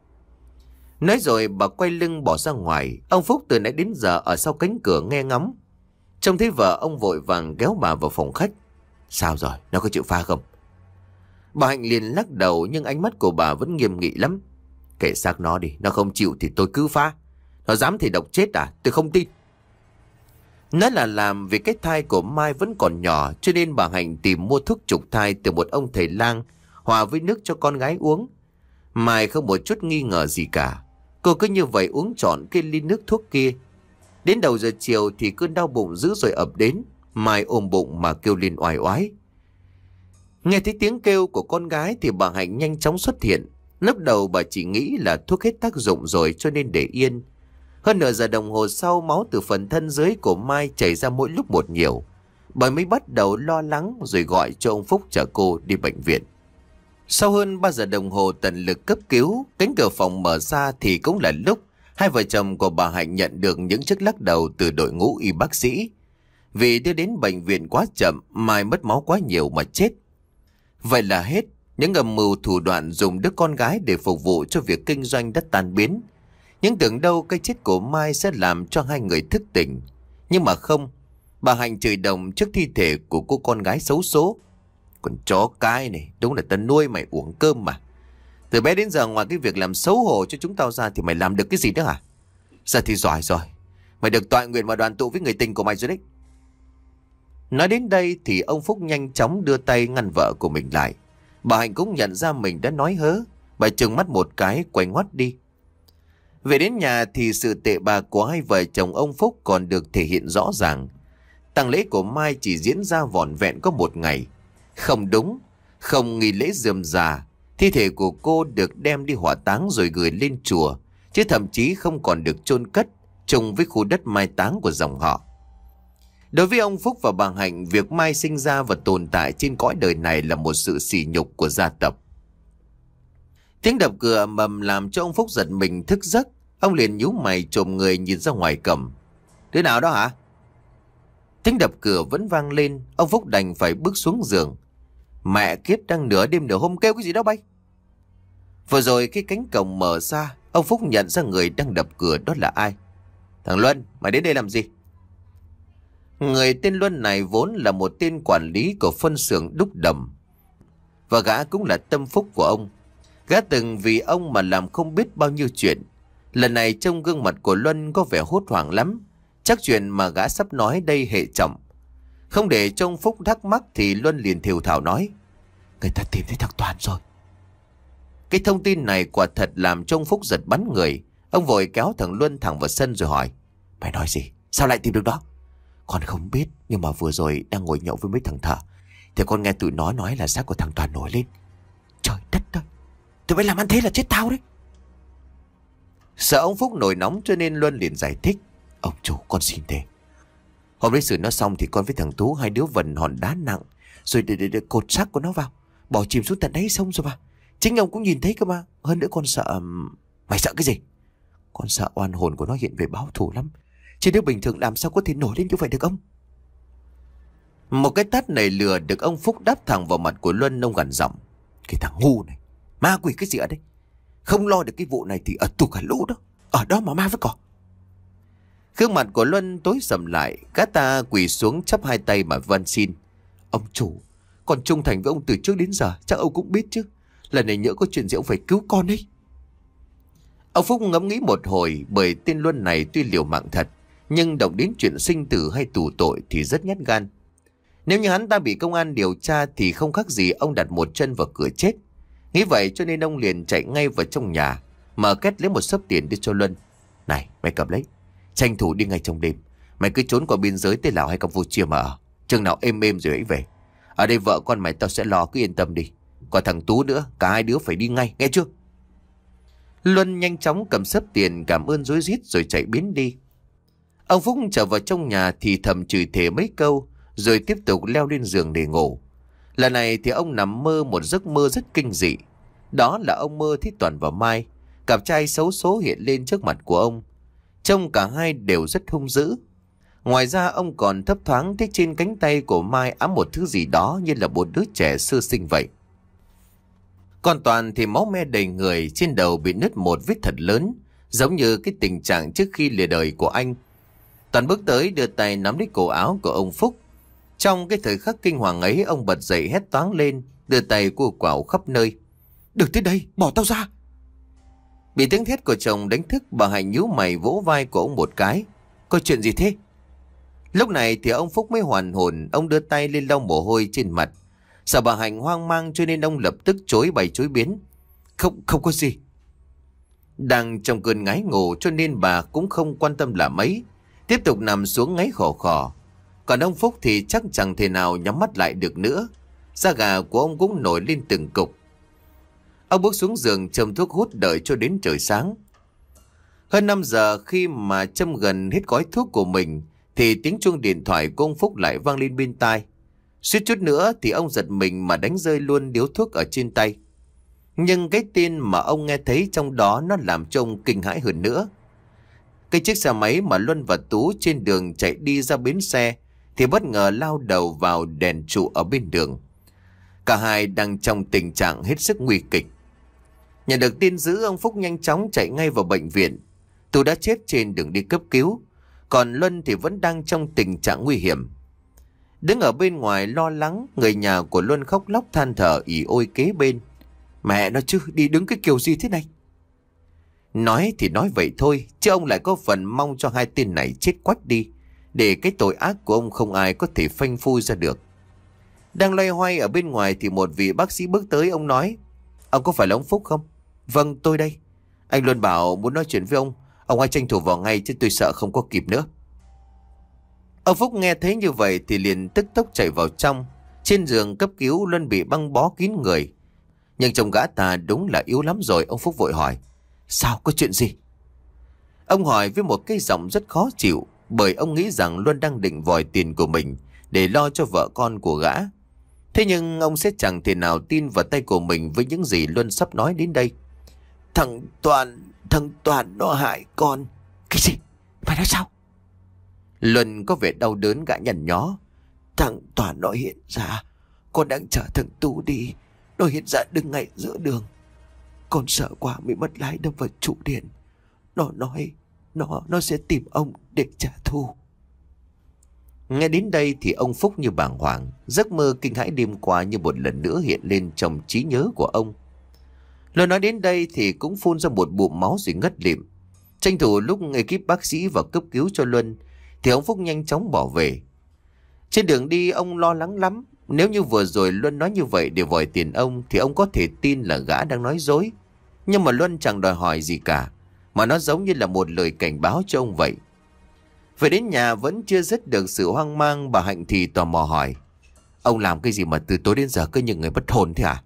Nói rồi bà quay lưng bỏ ra ngoài. Ông Phúc từ nãy đến giờ ở sau cánh cửa nghe ngóng. Trông thấy vợ, ông vội vàng kéo bà vào phòng khách. Sao rồi, nó có chịu phá không? Bà Hạnh liền lắc đầu, nhưng ánh mắt của bà vẫn nghiêm nghị lắm. Kệ xác nó đi, nó không chịu thì tôi cứ phá. Nó dám thì độc chết à? Tôi không tin. Nói là làm vì cái thai của Mai vẫn còn nhỏ, cho nên bà Hạnh tìm mua thuốc trục thai từ một ông thầy lang, hòa với nước cho con gái uống. Mai không một chút nghi ngờ gì cả. Cô cứ như vậy uống trọn cái ly nước thuốc kia. Đến đầu giờ chiều thì cơn đau bụng dữ dội ập đến. Mai ôm bụng mà kêu lên oai oái. Nghe thấy tiếng kêu của con gái thì bà Hạnh nhanh chóng xuất hiện. Lúc đầu bà chỉ nghĩ là thuốc hết tác dụng rồi cho nên để yên. Hơn nửa giờ đồng hồ sau, máu từ phần thân dưới của Mai chảy ra mỗi lúc một nhiều. Bà mới bắt đầu lo lắng rồi gọi cho ông Phúc chở cô đi bệnh viện. Sau hơn ba giờ đồng hồ tận lực cấp cứu, cánh cửa phòng mở ra thì cũng là lúc hai vợ chồng của bà Hạnh nhận được những chiếc lắc đầu từ đội ngũ y bác sĩ. Vì đưa đến bệnh viện quá chậm, Mai mất máu quá nhiều mà chết. Vậy là hết. Những âm mưu thủ đoạn dùng đứa con gái để phục vụ cho việc kinh doanh đã tan biến. Nhưng tưởng đâu cái chết của Mai sẽ làm cho hai người thức tỉnh. Nhưng mà không. Bà Hạnh chửi đồng trước thi thể của cô con gái xấu số. Con chó cái này, đúng là tao nuôi mày uống cơm mà. Từ bé đến giờ ngoài cái việc làm xấu hổ cho chúng tao ra thì mày làm được cái gì nữa hả? Giờ thì giỏi rồi. Mày được tọa nguyện và đoàn tụ với người tình của mày rồi đấy. Nói đến đây thì ông Phúc nhanh chóng đưa tay ngăn vợ của mình lại. Bà Hạnh cũng nhận ra mình đã nói hớ. Bà trừng mắt một cái quay ngoắt đi. Về đến nhà thì sự tệ bạc của hai vợ chồng ông Phúc còn được thể hiện rõ ràng. Tang lễ của Mai chỉ diễn ra vỏn vẹn có một ngày. Không đúng, không nghi lễ rườm rà. Thi thể của cô được đem đi hỏa táng rồi gửi lên chùa, chứ thậm chí không còn được chôn cất chung với khu đất mai táng của dòng họ. Đối với ông Phúc và bà Hạnh, việc Mai sinh ra và tồn tại trên cõi đời này là một sự sỉ nhục của gia tộc. Tiếng đập cửa ầm ầm làm cho ông Phúc giật mình thức giấc. Ông liền nhíu mày trồm người nhìn ra ngoài cổng. Đứa nào đó hả? Tiếng đập cửa vẫn vang lên. Ông Phúc đành phải bước xuống giường. Mẹ kiếp, đang nửa đêm nửa hôm kêu cái gì đó bay. Vừa rồi khi cánh cổng mở ra, ông Phúc nhận ra người đang đập cửa đó là ai. Thằng Luân, mày đến đây làm gì? Người tên Luân này vốn là một tên quản lý của phân xưởng đúc đầm, và gã cũng là tâm phúc của ông. Gã từng vì ông mà làm không biết bao nhiêu chuyện. Lần này trông gương mặt của Luân có vẻ hốt hoảng lắm. Chắc chuyện mà gã sắp nói đây hệ trọng. Không để cho ông Phúc thắc mắc thì Luân liền thều thào nói. Người ta tìm thấy thằng Toàn rồi. Cái thông tin này quả thật làm cho ông Phúc giật bắn người. Ông vội kéo thằng Luân thẳng vào sân rồi hỏi. Mày nói gì? Sao lại tìm được đó? Con không biết, nhưng mà vừa rồi đang ngồi nhậu với mấy thằng thợ thì con nghe tụi nó nói là xác của thằng Toàn nổi lên. Trời đất ơi, tụi bay làm ăn thế là chết tao đấy. Sợ ông Phúc nổi nóng cho nên Luân liền giải thích. Ông chủ, con xin thề, hôm đấy xử nó xong thì con với thằng Tú hai đứa vần hòn đá nặng rồi để, để, để cột xác của nó vào, bỏ chìm xuống tận đáy sông rồi mà. Chính ông cũng nhìn thấy cơ mà. Hơn nữa con sợ... Mày sợ cái gì? Con sợ oan hồn của nó hiện về báo thù lắm. Chứ nếu bình thường làm sao có thể nổi lên như vậy được ông? Một cái tát này lừa được ông Phúc đáp thẳng vào mặt của Luân. Ông gằn giọng. Cái thằng ngu này, ma quỷ cái gì ở đây? Không lo được cái vụ này thì ở tù cả lũ đó. Ở đó mà ma với cỏ. Gương mặt của Luân tối sầm lại. Gã ta quỳ xuống chắp hai tay mà van xin. Ông chủ, con trung thành với ông từ trước đến giờ, chắc ông cũng biết chứ. Lần này nhỡ có chuyện gì ông phải cứu con ấy. Ông Phúc ngẫm nghĩ một hồi. Bởi tên Luân này tuy liều mạng thật, nhưng động đến chuyện sinh tử hay tù tội thì rất nhát gan. Nếu như hắn ta bị công an điều tra thì không khác gì ông đặt một chân vào cửa chết. Nghĩ vậy cho nên ông liền chạy ngay vào trong nhà, mở két lấy một xấp tiền đưa cho Luân. Này, mày cầm lấy, tranh thủ đi ngay trong đêm. Mày cứ trốn qua biên giới tới Lào hay Campuchia mà ở. Chừng nào êm êm rồi hãy về. Ở đây vợ con mày tao sẽ lo, cứ yên tâm đi. Còn thằng Tú nữa, cả hai đứa phải đi ngay, nghe chưa? Luân nhanh chóng cầm xấp tiền cảm ơn rối rít rồi chạy biến đi. Ông Phúc trở vào trong nhà thì thầm chửi thề mấy câu rồi tiếp tục leo lên giường để ngủ. Lần này thì ông nằm mơ một giấc mơ rất kinh dị. Đó là ông mơ thấy Toàn và Mai, cặp trai xấu số hiện lên trước mặt của ông. Trông cả hai đều rất hung dữ. Ngoài ra ông còn thấp thoáng thấy trên cánh tay của Mai ám một thứ gì đó như là một đứa trẻ sơ sinh vậy. Còn Toàn thì máu me đầy người, trên đầu bị nứt một vết thật lớn, giống như cái tình trạng trước khi lìa đời của anh. Toàn bước tới đưa tay nắm lấy cổ áo của ông Phúc. Trong cái thời khắc kinh hoàng ấy, ông bật dậy hét toáng lên, đưa tay cua quảo khắp nơi. Đừng tới đây, bỏ tao ra. Bị tiếng thét của chồng đánh thức, bà Hạnh nhíu mày vỗ vai của ông một cái. Có chuyện gì thế? Lúc này thì ông Phúc mới hoàn hồn. Ông đưa tay lên lau mồ hôi trên mặt. Sợ bà Hạnh hoang mang cho nên ông lập tức chối bày chối biến. Không, không có gì. Đang trong cơn ngái ngủ cho nên bà cũng không quan tâm là mấy, tiếp tục nằm xuống ngáy khò khò. Còn ông Phúc thì chắc chẳng thể nào nhắm mắt lại được nữa. Da gà của ông cũng nổi lên từng cục. Ông bước xuống giường châm thuốc hút đợi cho đến trời sáng. Hơn năm giờ khi mà châm gần hết gói thuốc của mình thì tiếng chuông điện thoại của ông Phúc lại vang lên bên tai. Suýt chút nữa thì ông giật mình mà đánh rơi luôn điếu thuốc ở trên tay. Nhưng cái tin mà ông nghe thấy trong đó nó làm cho ông kinh hãi hơn nữa. Cái chiếc xe máy mà Luân và Tú trên đường chạy đi ra bến xe thì bất ngờ lao đầu vào đèn trụ ở bên đường. Cả hai đang trong tình trạng hết sức nguy kịch. Nhận được tin dữ, ông Phúc nhanh chóng chạy ngay vào bệnh viện. Tú đã chết trên đường đi cấp cứu, còn Luân thì vẫn đang trong tình trạng nguy hiểm. Đứng ở bên ngoài lo lắng, người nhà của Luân khóc lóc than thở ỉ ôi kế bên. Mẹ nó chứ, đi đứng cái kiểu gì thế này? Nói thì nói vậy thôi, chứ ông lại có phần mong cho hai tên này chết quách đi, để cái tội ác của ông không ai có thể phanh phui ra được. Đang loay hoay ở bên ngoài thì một vị bác sĩ bước tới. Ông nói: Ông có phải là ông Phúc không? Vâng, tôi đây. Anh luôn bảo muốn nói chuyện với ông. Ông hãy tranh thủ vào ngay, chứ tôi sợ không có kịp nữa. Ông Phúc nghe thấy như vậy thì liền tức tốc chạy vào trong. Trên giường cấp cứu Luân bị băng bó kín người, nhưng trông gã ta đúng là yếu lắm rồi. Ông Phúc vội hỏi: Sao, có chuyện gì? Ông hỏi với một cái giọng rất khó chịu, bởi ông nghĩ rằng Luân đang định vòi tiền của mình để lo cho vợ con của gã. Thế nhưng ông sẽ chẳng thể nào tin vào tay của mình với những gì Luân sắp nói đến đây. Thằng Toàn, thằng Toàn nó hại con. Cái gì? Mày nói sao? Luân có vẻ đau đớn, gã nhằn nhó. Thằng Toàn nó hiện ra, con đang chở thằng Tú đi. Nó hiện ra đứng ngay giữa đường. Con sợ quá mới mất lái đâm vào trụ điện. Nó nói Nó nó sẽ tìm ông để trả thù. Nghe đến đây thì ông Phúc như bàng hoàng. Giấc mơ kinh hãi đêm qua như một lần nữa hiện lên trong trí nhớ của ông. Lời nói đến đây thì cũng phun ra một bụng máu rồi ngất lịm. Tranh thủ lúc ekip bác sĩ vào cấp cứu cho Luân thì ông Phúc nhanh chóng bỏ về. Trên đường đi ông lo lắng lắm. Nếu như vừa rồi Luân nói như vậy để vòi tiền ông thì ông có thể tin là gã đang nói dối. Nhưng mà Luân chẳng đòi hỏi gì cả, mà nó giống như là một lời cảnh báo cho ông vậy. Về đến nhà vẫn chưa dứt được sự hoang mang, bà Hạnh thì tò mò hỏi: Ông làm cái gì mà từ tối đến giờ cứ như người bất hồn thế à?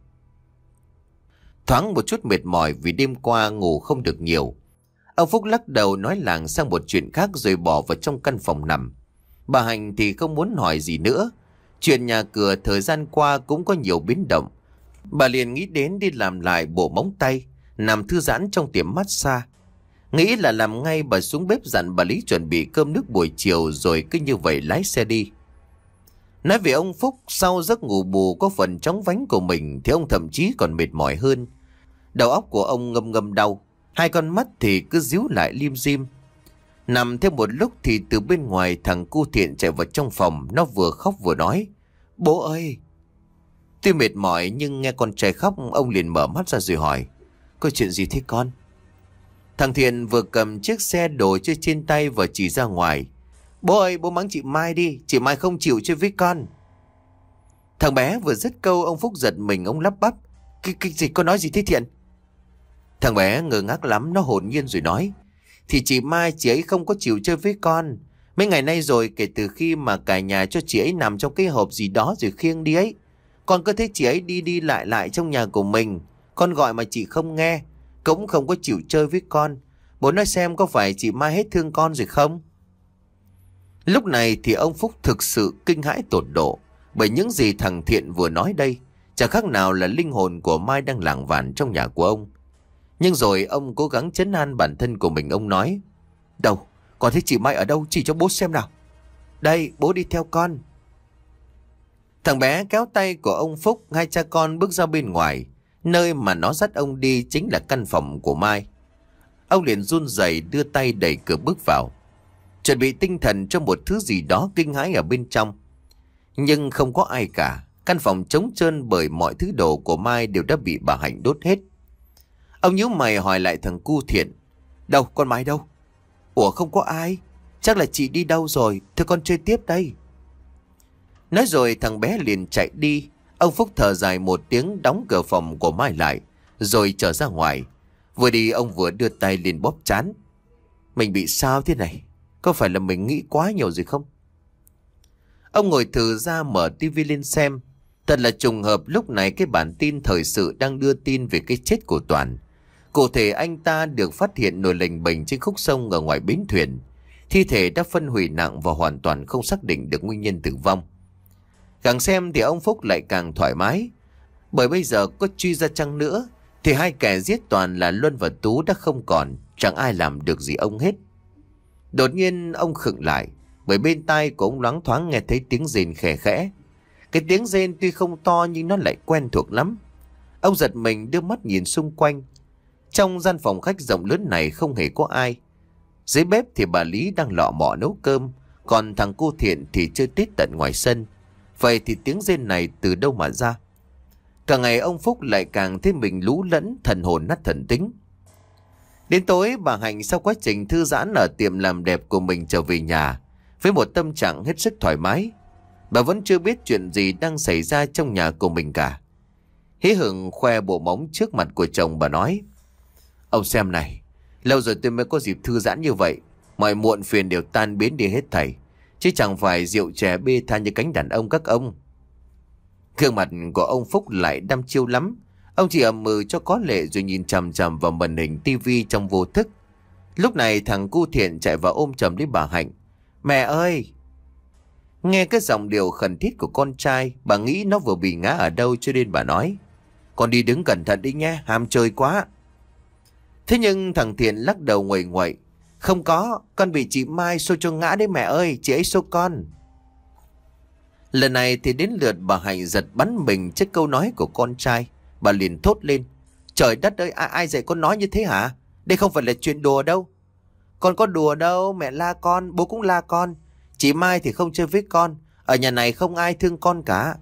Thoáng một chút mệt mỏi vì đêm qua ngủ không được nhiều, ông Phúc lắc đầu nói làng sang một chuyện khác rồi bỏ vào trong căn phòng nằm. Bà Hạnh thì không muốn hỏi gì nữa. Chuyện nhà cửa thời gian qua cũng có nhiều biến động. Bà liền nghĩ đến đi làm lại bộ móng tay, nằm thư giãn trong tiệm massage. Nghĩ là làm ngay, bà xuống bếp dặn bà Lý chuẩn bị cơm nước buổi chiều rồi cứ như vậy lái xe đi. Nói về ông Phúc, sau giấc ngủ bù có phần chóng vánh của mình thì ông thậm chí còn mệt mỏi hơn. Đầu óc của ông ngâm ngâm đau, hai con mắt thì cứ díu lại lim dim. Nằm thêm một lúc thì từ bên ngoài thằng cu Thiện chạy vào trong phòng. Nó vừa khóc vừa nói: Bố ơi! Tuy mệt mỏi nhưng nghe con trai khóc, ông liền mở mắt ra rồi hỏi: Có chuyện gì thế con? Thằng Thiện vừa cầm chiếc xe đồ chơi trên tay và chỉ ra ngoài: Bố ơi, bố mắng chị Mai đi, chị Mai không chịu chơi với con. Thằng bé vừa dứt câu, ông Phúc giật mình, ông lắp bắp: Cái, cái gì, con nói gì thế Thiện? Thằng bé ngơ ngác lắm, nó hồn nhiên rồi nói: Thì chị Mai, chị ấy không có chịu chơi với con. Mấy ngày nay rồi, kể từ khi mà cả nhà cho chị ấy nằm trong cái hộp gì đó rồi khiêng đi ấy, con cứ thấy chị ấy đi đi lại lại trong nhà của mình. Con gọi mà chị không nghe, cũng không có chịu chơi với con. Bố nói xem có phải chị Mai hết thương con rồi không? Lúc này thì ông Phúc thực sự kinh hãi tột độ, bởi những gì thằng Thiện vừa nói đây chẳng khác nào là linh hồn của Mai đang lảng vảng trong nhà của ông. Nhưng rồi ông cố gắng trấn an bản thân của mình. Ông nói: Đâu, con thấy chị Mai ở đâu, chỉ cho bố xem nào. Đây, bố đi theo con. Thằng bé kéo tay của ông Phúc, hai cha con bước ra bên ngoài. Nơi mà nó dắt ông đi chính là căn phòng của Mai. Ông liền run rẩy đưa tay đẩy cửa bước vào, chuẩn bị tinh thần cho một thứ gì đó kinh hãi ở bên trong. Nhưng không có ai cả. Căn phòng trống trơn bởi mọi thứ đồ của Mai đều đã bị bà Hạnh đốt hết. Ông nhíu mày hỏi lại thằng cu Thiện: Đâu, con Mai đâu? Ủa, không có ai. Chắc là chị đi đâu rồi. Thôi con chơi tiếp đây. Nói rồi thằng bé liền chạy đi. Ông Phúc thở dài một tiếng, đóng cửa phòng của Mai lại rồi trở ra ngoài. Vừa đi ông vừa đưa tay lên bóp trán. Mình bị sao thế này? Có phải là mình nghĩ quá nhiều rồi không? Ông ngồi thử ra mở tivi lên xem. Thật là trùng hợp, lúc này cái bản tin thời sự đang đưa tin về cái chết của Toàn. Cụ thể anh ta được phát hiện nổi lềnh bềnh trên khúc sông ở ngoài bến thuyền. Thi thể đã phân hủy nặng và hoàn toàn không xác định được nguyên nhân tử vong. Càng xem thì ông Phúc lại càng thoải mái, bởi bây giờ có truy ra chăng nữa thì hai kẻ giết Toàn là Luân và Tú đã không còn, chẳng ai làm được gì ông hết. Đột nhiên ông khựng lại, bởi bên tai của ông loáng thoáng nghe thấy tiếng rên khẽ khẽ. Cái tiếng rên tuy không to nhưng nó lại quen thuộc lắm. Ông giật mình đưa mắt nhìn xung quanh. Trong gian phòng khách rộng lớn này không hề có ai. Dưới bếp thì bà Lý đang lọ mọ nấu cơm, còn thằng cô Thiện thì chơi tít tận ngoài sân. Vậy thì tiếng rên này từ đâu mà ra? Càng ngày ông Phúc lại càng thấy mình lú lẫn, thần hồn nát thần tính. Đến tối bà Hạnh sau quá trình thư giãn ở tiệm làm đẹp của mình trở về nhà với một tâm trạng hết sức thoải mái. Bà vẫn chưa biết chuyện gì đang xảy ra trong nhà của mình cả. Hí hửng khoe bộ móng trước mặt của chồng, bà nói: Ông xem này, lâu rồi tôi mới có dịp thư giãn như vậy. Mọi muộn phiền đều tan biến đi hết thảy, chứ chẳng phải rượu chè bê tha như cánh đàn ông các ông. Gương mặt của ông Phúc lại đăm chiêu lắm. Ông chỉ ậm ừ cho có lệ rồi nhìn chằm chằm vào màn hình tivi trong vô thức. Lúc này thằng cu Thiện chạy vào ôm chầm lấy bà Hạnh. Mẹ ơi! Nghe cái giọng điệu khẩn thiết của con trai, bà nghĩ nó vừa bị ngã ở đâu, cho nên bà nói: Con đi đứng cẩn thận đi nhé, ham chơi quá. Thế nhưng thằng Thiện lắc đầu nguậy nguậy: Không có, con bị chị Mai xô cho ngã đấy mẹ ơi, chị ấy xô con. Lần này thì đến lượt bà Hạnh giật bắn mình trước câu nói của con trai. Bà liền thốt lên: Trời đất ơi, ai, ai dạy con nói như thế hả? Đây không phải là chuyện đùa đâu. Con có đùa đâu, mẹ la con, bố cũng la con. Chị Mai thì không chơi với con. Ở nhà này không ai thương con cả.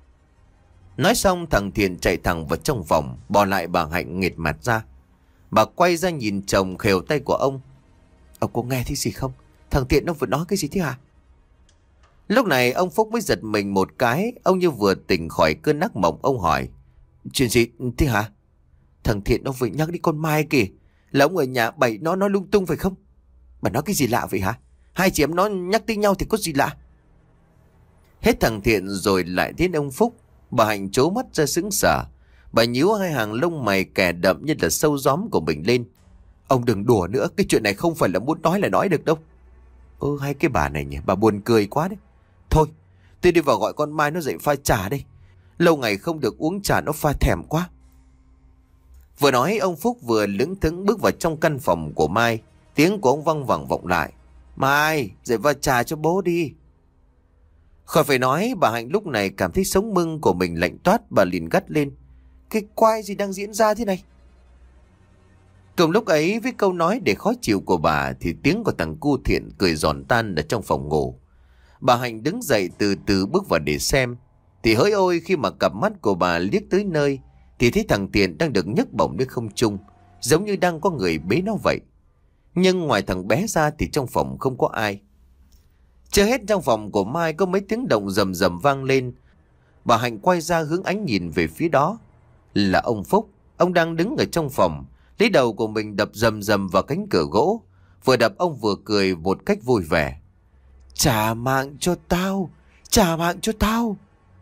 Nói xong thằng Thiện chạy thẳng vào trong phòng, bỏ lại bà Hạnh nghệt mặt ra. Bà quay ra nhìn chồng khều tay của ông. Ông có nghe thấy gì không? Thằng Thiện nó vừa nói cái gì thế hả? Lúc này ông Phúc mới giật mình một cái. Ông như vừa tỉnh khỏi cơn ác mộng. Ông hỏi: Chuyện gì thế hả? Thằng Thiện nó vừa nhắc đi con Mai kìa. Là ông ở nhà bày nó nói lung tung phải không? Bà nói cái gì lạ vậy hả? Hai chị em nó nhắc tới nhau thì có gì lạ? Hết thằng Thiện rồi lại đến ông Phúc. Bà Hạnh trố mắt ra sững sờ. Bà nhíu hai hàng lông mày kẻ đậm như là sâu gióm của mình lên. Ông đừng đùa nữa, cái chuyện này không phải là muốn nói là nói được đâu. Ơ hay cái bà này nhỉ, bà buồn cười quá đấy. Thôi, tôi đi vào gọi con Mai nó dậy pha trà đây. Lâu ngày không được uống trà nó pha thèm quá. Vừa nói ông Phúc vừa lững thững bước vào trong căn phòng của Mai. Tiếng của ông văng vẳng vọng lại: Mai, dậy pha trà cho bố đi. Khỏi phải nói, bà Hạnh lúc này cảm thấy sống mưng của mình lạnh toát. Bà liền gắt lên: Cái quái gì đang diễn ra thế này? Cùng lúc ấy với câu nói để khó chịu của bà thì tiếng của thằng cu Thiện cười giòn tan ở trong phòng ngủ. Bà Hạnh đứng dậy từ từ bước vào để xem. Thì hỡi ôi, khi mà cặp mắt của bà liếc tới nơi thì thấy thằng Thiện đang được nhấc bổng lên không trung, giống như đang có người bế nó vậy. Nhưng ngoài thằng bé ra thì trong phòng không có ai. Chưa hết, trong phòng của Mai có mấy tiếng động rầm rầm vang lên. Bà Hạnh quay ra hướng ánh nhìn về phía đó. Là ông Phúc. Ông đang đứng ở trong phòng, lấy đầu của mình đập rầm rầm vào cánh cửa gỗ. Vừa đập ông vừa cười một cách vui vẻ: Trả mạng cho tao, trả mạng cho tao.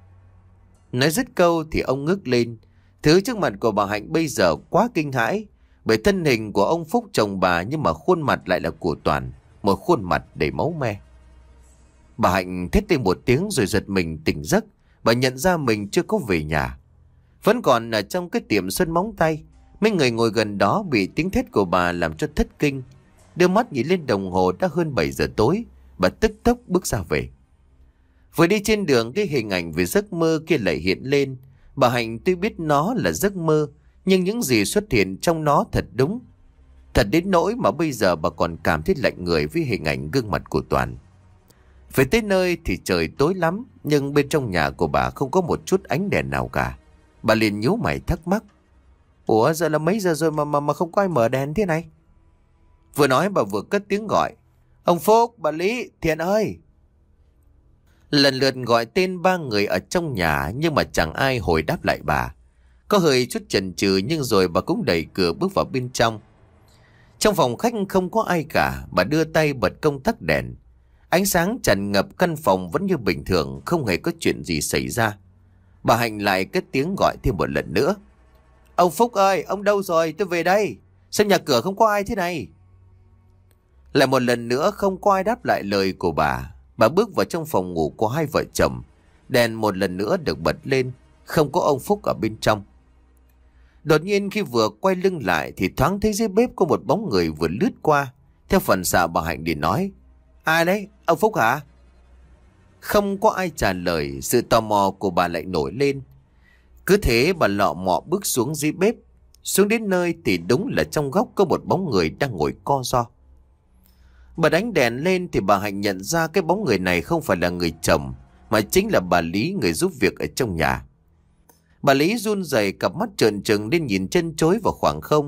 Nói dứt câu thì ông ngước lên. Thứ trước mặt của bà Hạnh bây giờ quá kinh hãi. Bởi thân hình của ông Phúc chồng bà, nhưng mà khuôn mặt lại là của Toàn, một khuôn mặt đầy máu me. Bà Hạnh thét lên một tiếng rồi giật mình tỉnh giấc. Bà nhận ra mình chưa có về nhà, vẫn còn ở trong cái tiệm sơn móng tay. Mấy người ngồi gần đó bị tiếng thét của bà làm cho thất kinh. Đưa mắt nhìn lên đồng hồ đã hơn bảy giờ tối. Bà tức tốc bước ra về. Vừa đi trên đường, cái hình ảnh về giấc mơ kia lại hiện lên. Bà Hạnh tuy biết nó là giấc mơ, nhưng những gì xuất hiện trong nó thật đúng. Thật đến nỗi mà bây giờ bà còn cảm thấy lạnh người với hình ảnh gương mặt của Toàn. Về tới nơi thì trời tối lắm, nhưng bên trong nhà của bà không có một chút ánh đèn nào cả. Bà liền nhíu mày thắc mắc: Ủa giờ là mấy giờ rồi mà mà mà không có ai mở đèn thế này? Vừa nói bà vừa cất tiếng gọi: Ông Phúc, bà Lý, Thiện ơi. Lần lượt gọi tên ba người ở trong nhà, nhưng mà chẳng ai hồi đáp lại bà. Có hơi chút chần chừ, nhưng rồi bà cũng đẩy cửa bước vào bên trong. Trong phòng khách không có ai cả. Bà đưa tay bật công tắc đèn. Ánh sáng tràn ngập căn phòng vẫn như bình thường, không hề có chuyện gì xảy ra. Bà Hạnh lại cất tiếng gọi thêm một lần nữa: Ông Phúc ơi, ông đâu rồi? Tôi về đây. Xem nhà cửa không có ai thế này. Lại một lần nữa không có ai đáp lại lời của bà. Bà bước vào trong phòng ngủ của hai vợ chồng. Đèn một lần nữa được bật lên. Không có ông Phúc ở bên trong. Đột nhiên khi vừa quay lưng lại thì thoáng thấy dưới bếp có một bóng người vừa lướt qua. Theo phản xạ bà Hạnh liền nói: Ai đấy? Ông Phúc hả? Không có ai trả lời. Sự tò mò của bà lại nổi lên. Cứ thế bà lọ mọ bước xuống dưới bếp. Xuống đến nơi thì đúng là trong góc có một bóng người đang ngồi co ro. Bà đánh đèn lên thì bà Hạnh nhận ra cái bóng người này không phải là người chồng, mà chính là bà Lý, người giúp việc ở trong nhà. Bà Lý run rẩy, cặp mắt trợn trừng lên nhìn chân chối vào khoảng không.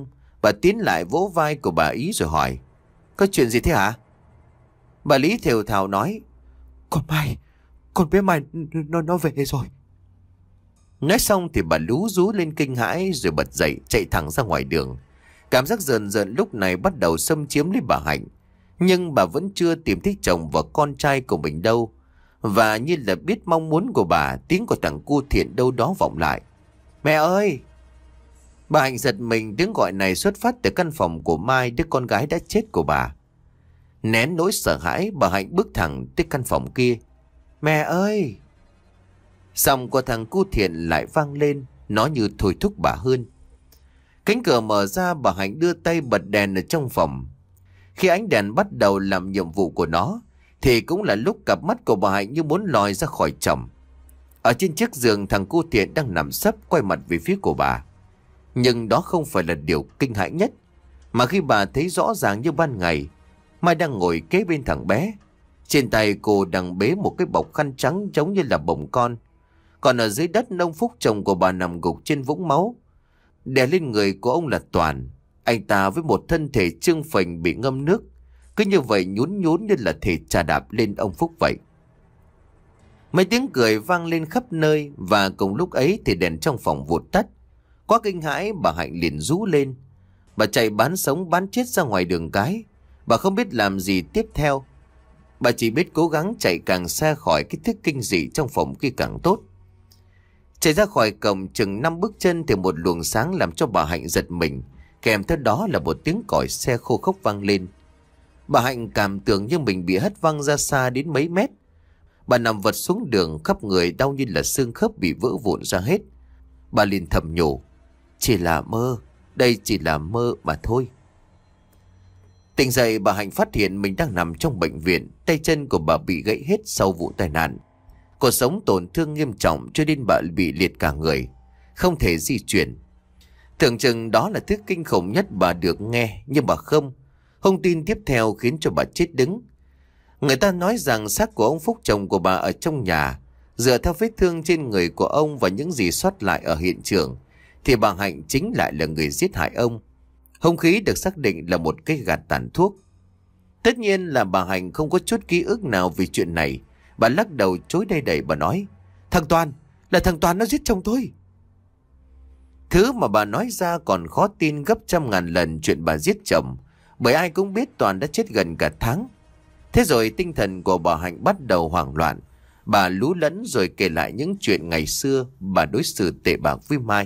Bà tiến lại vỗ vai của bà Ý rồi hỏi: Có chuyện gì thế hả? Bà Lý thều thào nói: Con Mai, con bé Mai nó nó về rồi. Nói xong thì bà lú rú lên kinh hãi rồi bật dậy chạy thẳng ra ngoài đường. Cảm giác rờn rợn lúc này bắt đầu xâm chiếm lấy bà Hạnh. Nhưng bà vẫn chưa tìm thấy chồng và con trai của mình đâu. Và như là biết mong muốn của bà, tiếng của thằng cu Thiện đâu đó vọng lại: Mẹ ơi! Bà Hạnh giật mình, tiếng gọi này xuất phát từ căn phòng của Mai, đứa con gái đã chết của bà. Nén nỗi sợ hãi, bà Hạnh bước thẳng tới căn phòng kia: Mẹ ơi! Giọng của thằng cu Thiện lại vang lên, nó như thôi thúc bà hơn. Cánh cửa mở ra, bà Hạnh đưa tay bật đèn ở trong phòng. Khi ánh đèn bắt đầu làm nhiệm vụ của nó, thì cũng là lúc cặp mắt của bà Hạnh như muốn lòi ra khỏi chồng. Ở trên chiếc giường, thằng cu Thiện đang nằm sấp quay mặt về phía của bà. Nhưng đó không phải là điều kinh hãi nhất, mà khi bà thấy rõ ràng như ban ngày, Mai đang ngồi kế bên thằng bé. Trên tay cô đang bế một cái bọc khăn trắng giống như là bồng con. Còn ở dưới đất, ông Phúc chồng của bà nằm gục trên vũng máu. Đè lên người của ông là Toàn. Anh ta với một thân thể trương phình bị ngâm nước, cứ như vậy nhún nhún như là thể chà đạp lên ông Phúc vậy. Mấy tiếng cười vang lên khắp nơi, và cùng lúc ấy thì đèn trong phòng vụt tắt. Quá kinh hãi, bà Hạnh liền rú lên. Bà chạy bán sống bán chết ra ngoài đường cái. Bà không biết làm gì tiếp theo. Bà chỉ biết cố gắng chạy càng xa khỏi cái thức kinh dị trong phòng kia càng tốt. Chạy ra khỏi cổng chừng năm bước chân thì một luồng sáng làm cho bà Hạnh giật mình, kèm theo đó là một tiếng còi xe khô khốc vang lên. Bà Hạnh cảm tưởng như mình bị hất văng ra xa đến mấy mét. Bà nằm vật xuống đường, khắp người đau như là xương khớp bị vỡ vụn ra hết. Bà liền thầm nhủ: Chỉ là mơ, đây chỉ là mơ mà thôi. Tỉnh dậy, bà Hạnh phát hiện mình đang nằm trong bệnh viện. Tay chân của bà bị gãy hết sau vụ tai nạn. Cuộc sống tổn thương nghiêm trọng cho đến bà bị liệt cả người, không thể di chuyển. Tưởng chừng đó là thứ kinh khủng nhất bà được nghe, nhưng bà không. Thông tin tiếp theo khiến cho bà chết đứng. Người ta nói rằng xác của ông Phúc chồng của bà ở trong nhà. Dựa theo vết thương trên người của ông và những gì sót lại ở hiện trường, thì bà Hạnh chính lại là người giết hại ông. Hung khí được xác định là một cái gạt tàn thuốc. Tất nhiên là bà Hạnh không có chút ký ức nào về chuyện này. Bà lắc đầu chối đầy đầy, bà nói: Thằng Toàn, là thằng Toàn nó giết chồng tôi. Thứ mà bà nói ra còn khó tin gấp trăm ngàn lần chuyện bà giết chồng, bởi ai cũng biết Toàn đã chết gần cả tháng. Thế rồi tinh thần của bà Hạnh bắt đầu hoảng loạn. Bà lú lẫn rồi kể lại những chuyện ngày xưa bà đối xử tệ bạc với Mai.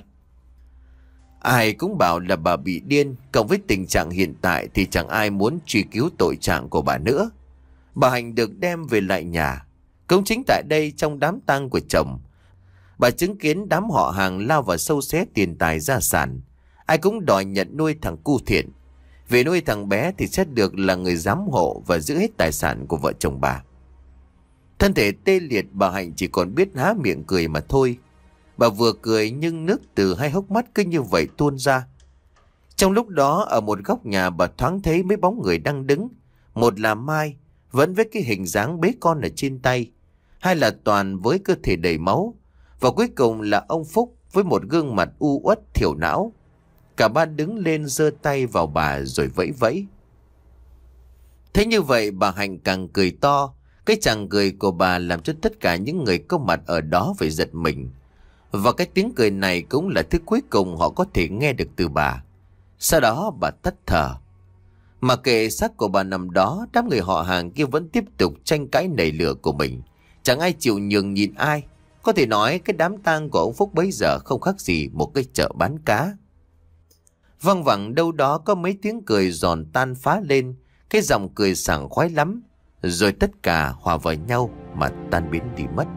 Ai cũng bảo là bà bị điên, cộng với tình trạng hiện tại thì chẳng ai muốn truy cứu tội trạng của bà nữa. Bà Hạnh được đem về lại nhà. Cũng chính tại đây, trong đám tang của chồng, bà chứng kiến đám họ hàng lao vào sâu xé tiền tài gia sản. Ai cũng đòi nhận nuôi thằng cu Thiện. Về nuôi thằng bé thì sẽ được là người giám hộ và giữ hết tài sản của vợ chồng bà. Thân thể tê liệt, bà Hạnh chỉ còn biết há miệng cười mà thôi. Bà vừa cười nhưng nước từ hai hốc mắt cứ như vậy tuôn ra. Trong lúc đó, ở một góc nhà, bà thoáng thấy mấy bóng người đang đứng. Một là Mai, vẫn với cái hình dáng bế con ở trên tay. Hai là Toàn với cơ thể đầy máu. Và cuối cùng là ông Phúc với một gương mặt u uất thiểu não. Cả ba đứng lên giơ tay vào bà rồi vẫy vẫy. Thế như vậy, bà Hạnh càng cười to. Cái chàng cười của bà làm cho tất cả những người có mặt ở đó phải giật mình. Và cái tiếng cười này cũng là thứ cuối cùng họ có thể nghe được từ bà. Sau đó bà tắt thở. Mà kệ xác của bà nằm đó, đám người họ hàng kia vẫn tiếp tục tranh cãi nảy lửa của mình. Chẳng ai chịu nhường nhịn ai. Có thể nói cái đám tang của ông Phúc bấy giờ không khác gì một cái chợ bán cá. Văng vẳng đâu đó có mấy tiếng cười giòn tan phá lên. Cái giọng cười sảng khoái lắm. Rồi tất cả hòa vào nhau mà tan biến đi mất.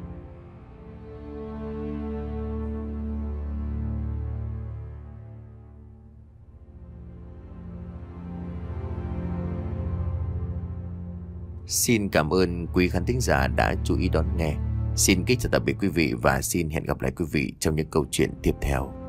Xin cảm ơn quý khán thính giả đã chú ý đón nghe. Xin kính chào tạm biệt quý vị và xin hẹn gặp lại quý vị trong những câu chuyện tiếp theo.